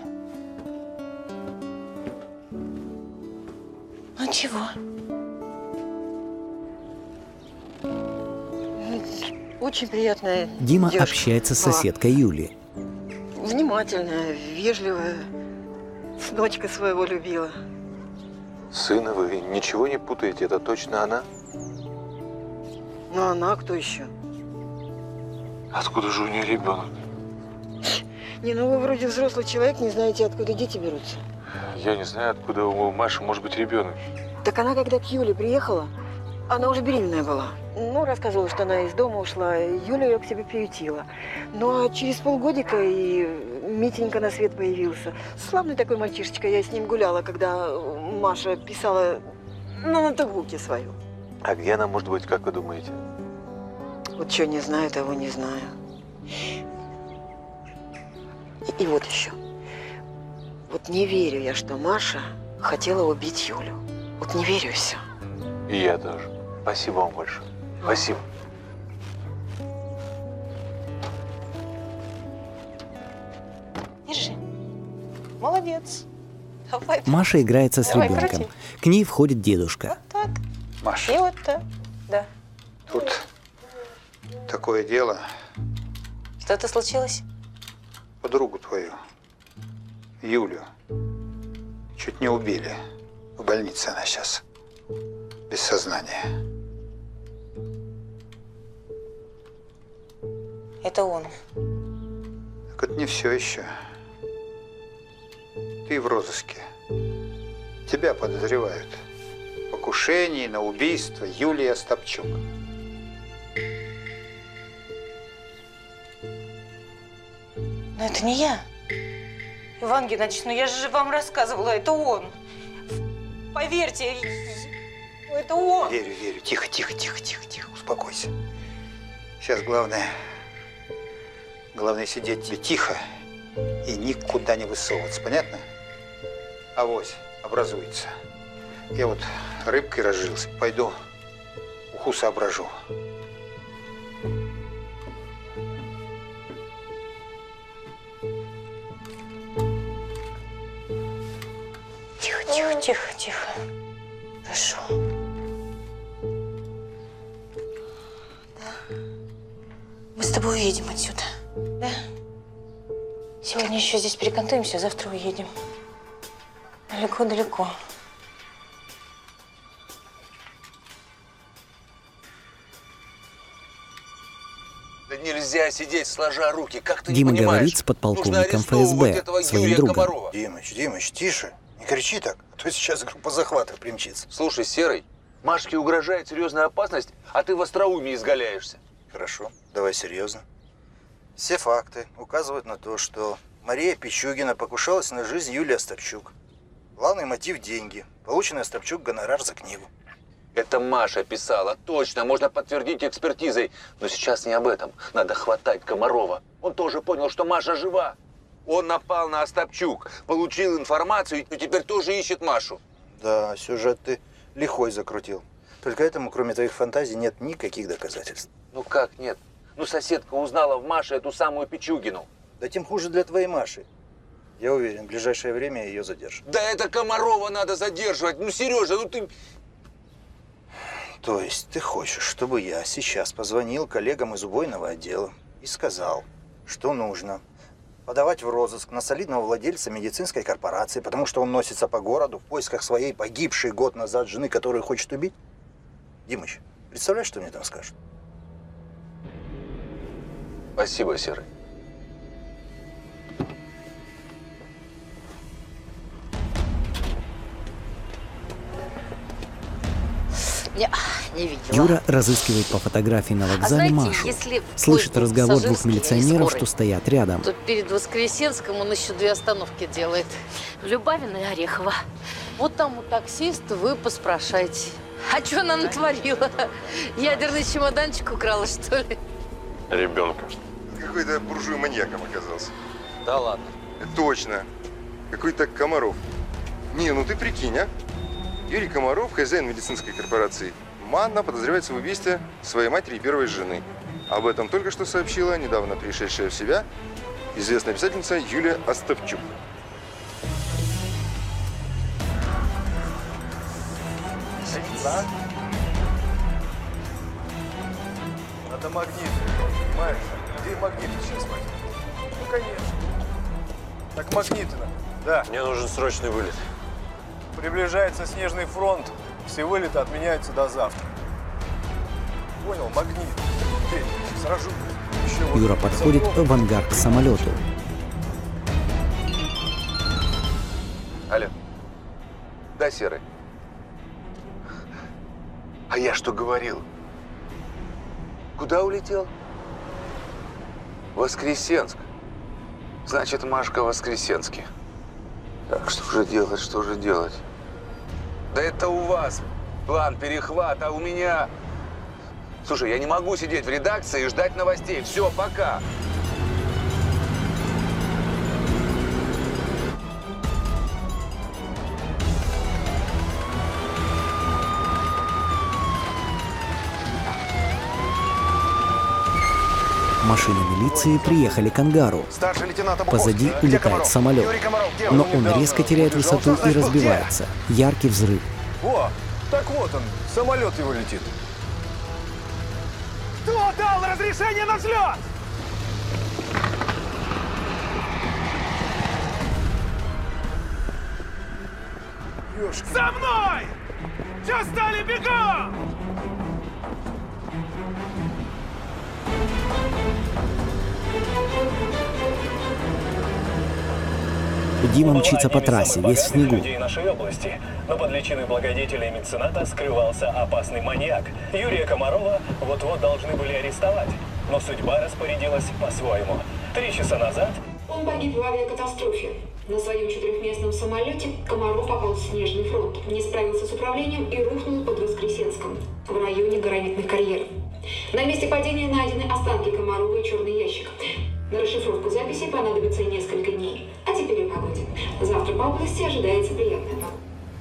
Ну чего? Очень приятная Дима девушка. общается с соседкой Юли. Внимательная, вежливая. Сыночка своего любила. Сына вы ничего не путаете, это точно она? Ну, она кто еще? Откуда же у нее ребенок? Не, ну вы вроде взрослый человек, не знаете, откуда дети берутся. Я не знаю, откуда у Маши может быть ребенок. Так она, когда к Юле приехала, она уже беременная была. Ну, рассказывала, что она из дома ушла, Юля ее к себе приютила. Ну, а через полгодика и Митенька на свет появился. Славный такой мальчишечка, я с ним гуляла, когда Маша писала на ноутбуке свою. А где она может быть, как вы думаете? Вот что не знаю, того не знаю. И, и вот еще. Вот не верю я, что Маша хотела убить Юлю. Вот не верю, и все. И я тоже. Спасибо вам большое. Спасибо. Держи. Молодец. Давай. Маша играется с Давай, ребенком. крути. К ней входит дедушка. Так. Маша. И вот так. Да. Тут такое дело. Что-то случилось? Подругу твою, Юлю, чуть не убили. В больнице она сейчас. Без сознания. Это он. Это не все еще. Ты в розыске. Тебя подозревают в покушении на убийство Юлии Остапчук. Но это не я. Иван Геннадьевич, ну я же вам рассказывала, это он. Поверьте, это он. Верю, верю. Тихо, тихо, тихо, тихо, тихо. Успокойся. Сейчас главное, главное сидеть тебе тихо и никуда не высовываться, понятно? Авось образуется. Я вот рыбкой разжился. Пойду уху соображу. Тихо, тихо, тихо, тихо. Хорошо. Да. Мы с тобой уедем отсюда, да? Сегодня еще здесь перекантуемся, а завтра уедем. Далеко-далеко. Да нельзя сидеть сложа руки, как ты Дима не понимаешь? говорит с подполковником эф эс бэ, своим Юрия другом. Комарова. Димыч, Димыч, тише. Не кричи так, а то сейчас группа захвата примчится. Слушай, Серый, Машке угрожает серьезная опасность, а ты в остроумии изгаляешься. Хорошо, давай серьезно. Все факты указывают на то, что Мария Пичугина покушалась на жизнь Юлии Остапчук. Главный мотив – деньги. Полученный Остапчук гонорар за книгу. Это Маша писала, точно, можно подтвердить экспертизой. Но сейчас не об этом. Надо хватать Комарова. Он тоже понял, что Маша жива. Он напал на Остапчук, получил информацию и теперь тоже ищет Машу. Да, сюжет ты лихой закрутил. Только этому, кроме твоих фантазий, нет никаких доказательств. Ну как нет? Ну соседка узнала в Маше эту самую Пичугину. Да тем хуже для твоей Маши. Я уверен, в ближайшее время ее задержат. Да это Комарова надо задерживать. Ну, Сережа, ну ты... То есть ты хочешь, чтобы я сейчас позвонил коллегам из убойного отдела и сказал, что нужно подавать в розыск на солидного владельца медицинской корпорации, потому что он носится по городу в поисках своей погибшей год назад жены, которую хочет убить? Димыч, представляешь, что мне там скажут? Спасибо, Серый. Не, не видела. Юра разыскивает по фотографии на вокзале А знаете, Машу. если Слышит был разговор двух пассажирский милиционеров, скорый, что стоят рядом. то перед Воскресенском он еще две остановки делает. В Любавино и Орехово. Вот там у таксиста вы поспрашайте. А что она натворила? Ядерный чемоданчик украла, что ли? Ребенка. Какой-то буржуй маньяком оказался. Да ладно. Точно. Какой-то Комаров. Не, ну ты прикинь, а? Юрий Комаров, хозяин медицинской корпорации МАННА, подозревается в убийстве своей матери и первой жены. Об этом только что сообщила недавно пришедшая в себя известная писательница Юлия Остапчук. Да? Надо магнит, понимаешь? Где магниты сейчас возьмут? Ну, конечно. Так магниты надо, да. Мне нужен срочный вылет. Приближается снежный фронт. Все вылеты отменяются до завтра. Понял, магнит. Теперь сражу. Еще вот Юра подходит в ангар к самолету. Алло. Да, Серый. А я что говорил? Куда улетел? Воскресенск. Значит, Машка в Воскресенске. Так, что же делать, что же делать? Да это у вас план перехвата, а у меня... Слушай, я не могу сидеть в редакции и ждать новостей. Все, пока. Машины милиции приехали к ангару. Позади улетает самолет, но он резко теряет высоту и разбивается. Яркий взрыв. О, так вот он, самолет его летит. Кто дал разрешение на взлет? Ёшкин. За мной! Че стали, бегом! Дима мчится по трассе, весь в снегу. Людей нашей области. Но под личиной благодетеля и мецената скрывался опасный маньяк. Юрия Комарова вот-вот должны были арестовать. Но судьба распорядилась по-своему. Три часа назад... Он погиб в авиакатастрофе. На своем четырехместном самолете Комаров попал в снежный фронт, не справился с управлением и рухнул под Воскресенском, в районе гранитных карьеров. На месте падения найдены останки Комарова и черный ящик. На расшифровку записей понадобится несколько дней. А теперь о погоде. Завтра по области ожидается приятная погода.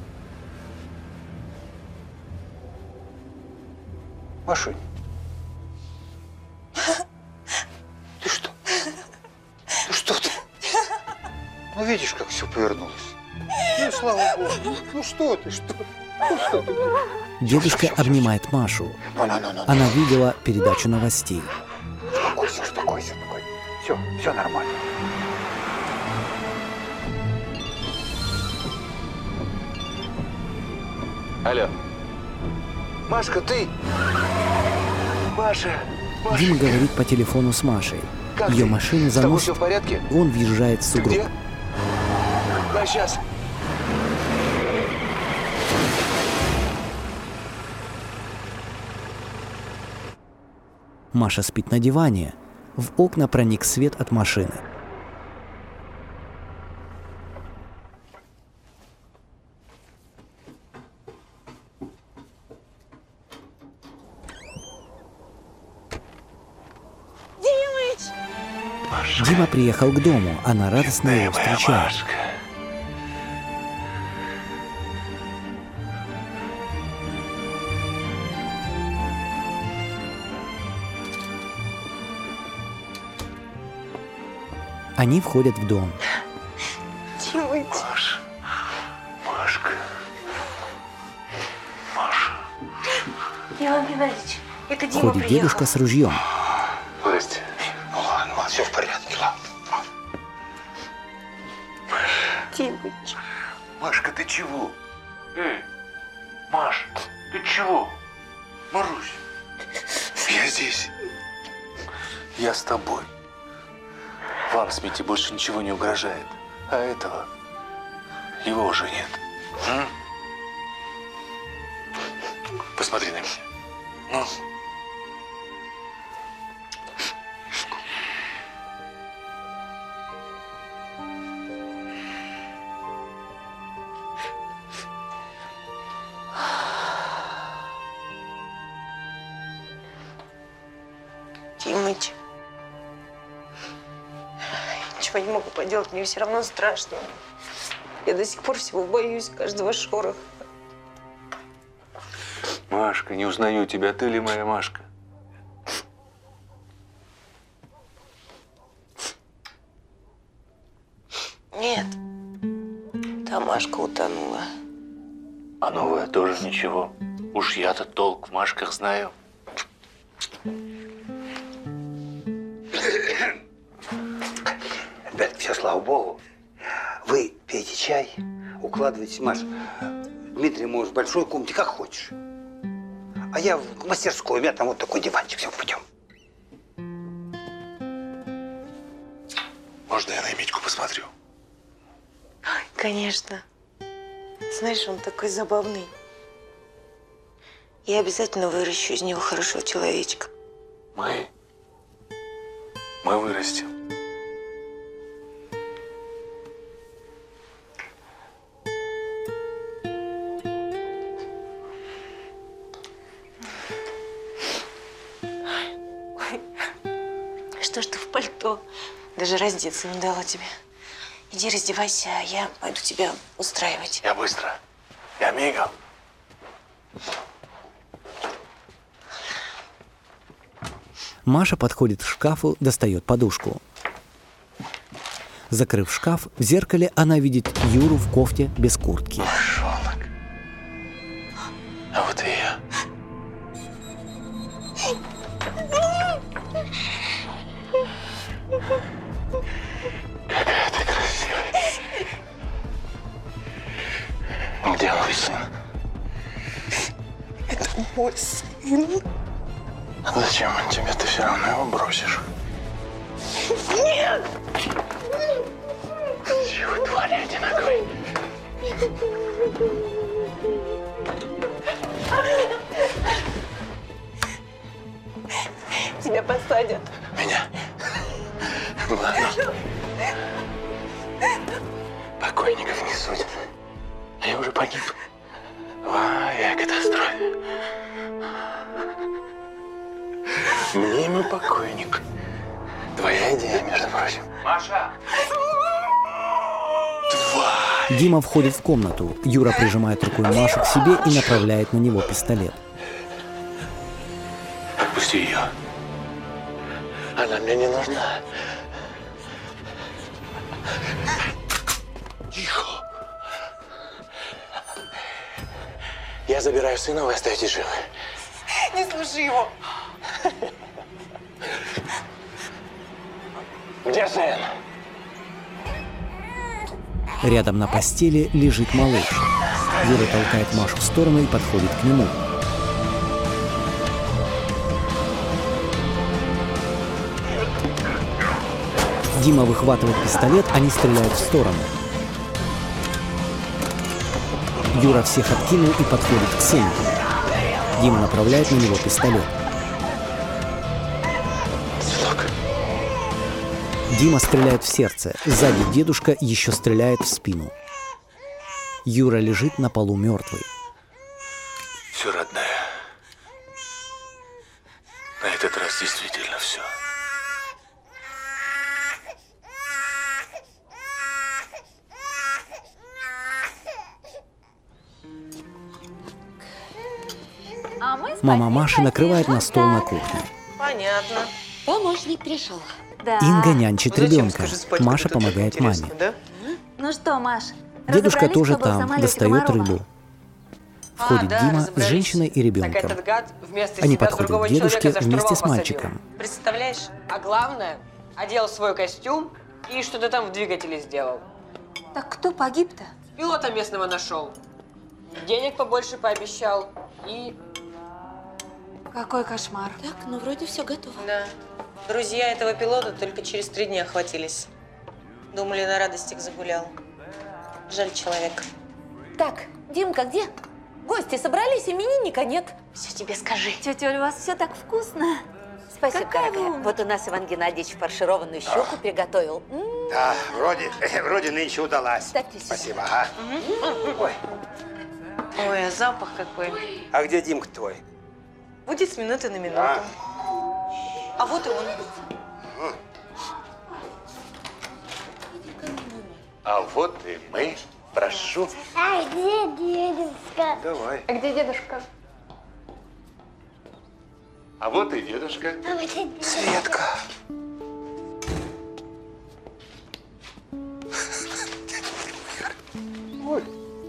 Машунь, ты что? Ну что ты? Ну видишь, как все повернулось. Ну слава богу. Ну что ты, что? Ну что ты? Дедушка обнимает Машу. Она видела передачу новостей. Успокойся, успокойся, успокойся. Все, все нормально. Алло. Машка, ты? Маша. Маша. Дима говорит по телефону с Машей. Как Ее ты? машину С тобой заносит, все в порядке? он въезжает в Ты сугроб. где? Да, сейчас. Маша спит на диване. В окна проник свет от машины. Димыч! Дима приехал к дому, она радостно его встречает. Они входят в дом. Димыч! Маша. Машка. Маша. Иван Геннадьевич, это Дима Входит приехал. дедушка с ружьем. Здрасте. Ну ладно, ладно, все в порядке, ладно. Димыч. Машка, ты чего? Эй, Маш, ты чего? Марусь, я здесь. Я с тобой. Вам с Митей больше ничего не угрожает. А этого, его уже нет. М? Посмотри на меня. Ну. Димыч. Ничего не могу поделать, мне все равно страшно. Я до сих пор всего боюсь, каждого шороха. Машка, не узнаю тебя. Ты ли моя Машка? Нет. Та Машка утонула. А новая тоже ничего. Уж я-то толк в Машках знаю. Ребят, все, слава богу. Вы пейте чай, укладывайтесь, Маш. Дмитрий, можешь в большой комнате, как хочешь. А я в мастерскую, у меня там вот такой диванчик, все, пойдем. Можно я на Митьку посмотрю? Конечно. Знаешь, он такой забавный. Я обязательно выращу из него хорошего человечка. Мы? Мы вырастем. Ой, что ж ты в пальто? Даже раздеться не дала тебе. Иди раздевайся, а я пойду тебя устраивать. Я быстро. Я мигом. Маша подходит к шкафу, достает подушку. Закрыв шкаф, в зеркале она видит Юру в кофте без куртки. Мышонок. А вот и я. Какая ты красивая. Где мой сын? Это мой сын. Зачем он тебе? Ты все равно его бросишь. Нет! Чего твари одинаковые? Тебя посадят. Меня? Ладно. Покойников не судят. А я уже погиб. В авиакатастрофе. Мнимый покойник. Твоя идея, между прочим. Маша! Дима входит в комнату. Юра прижимает рукой Машу к себе и направляет на него пистолет. Отпусти ее. Она мне не нужна. Тихо. Я забираю сына, вы остаетесь живы. Не слушай его. Где сын? Рядом на постели лежит малыш. Юра толкает Машу в сторону и подходит к нему. Дима выхватывает пистолет, они стреляют в сторону. Юра всех откинул и подходит к сыну. Дима направляет на него пистолет. Дима стреляет в сердце. Сзади дедушка еще стреляет в спину. Юра лежит на полу мертвый. Все, родная. На этот раз действительно все. Мама Маши накрывает на стол на кухне. Понятно. Помощник пришел. Да. Инга нянчит Зачем, ребенка. скажи, спать Маша как-то помогает интересно, маме. да? Ну что, Маш, Дедушка разобрались, тоже кто был в там, самолете достает Комарова? рыбу. Входит А, да, Дима с разобрались. женщиной и Так ребенком. этот гад вместо Они себя подходят другого к дедушке человека за вместе штурвал с посадил. мальчиком. Представляешь? А главное, одел свой костюм и что-то там в двигателе сделал. Так кто погиб-то? Пилота местного нашел. Денег побольше пообещал и... Какой кошмар. Так, ну вроде все готово. Да. Друзья этого пилота только через три дня охватились. Думали, на радостях загулял. Жаль человека. Так, Димка где? Гости собрались, именинника нет. Все тебе скажи. Тетя Оль, у вас все так вкусно. Спасибо, Какая дорогая. вы Вот у нас Иван Геннадьевич фаршированную щеку приготовил. М. Да, вроде, вроде нынче удалась. Ставьте сюда. Спасибо, ага. Ой, Ой, а запах какой. а где Димка твой? Будет с минуты на минуту. А? А вот и он. А вот и мы. Прошу. А где дедушка? Давай. А где дедушка? А вот и дедушка. А вот и Светка. Ой.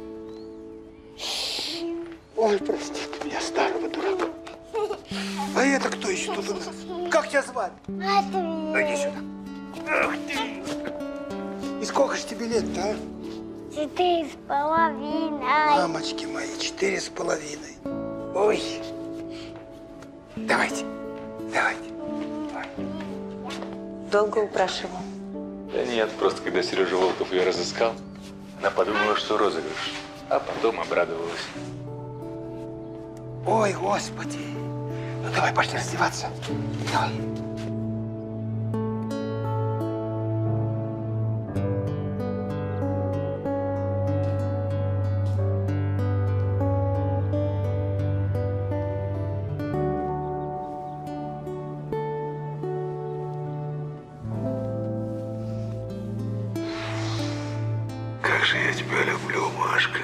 Ой, прости ты меня, старого дурака. А это кто еще тут у нас? Как тебя звать? Матвей. Иди сюда. Ах ты! И сколько же тебе лет-то, а? Четыре с половиной. Мамочки мои, четыре с половиной. Ой. Давайте, давайте. Долго упрашивал. Да нет, просто когда Сережа Волков ее разыскал, она подумала, что розыгрыш, а потом обрадовалась. Ой, Господи. Ну давай, пошли раздеваться. Давай. Как же я тебя люблю, Машка.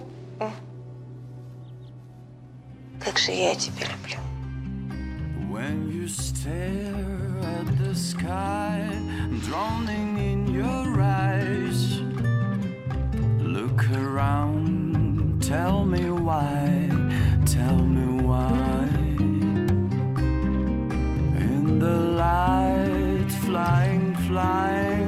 Как же я тебя люблю. When you stare at the sky, drowning in your eyes, look around, tell me why, tell me why. In the light, flying, flying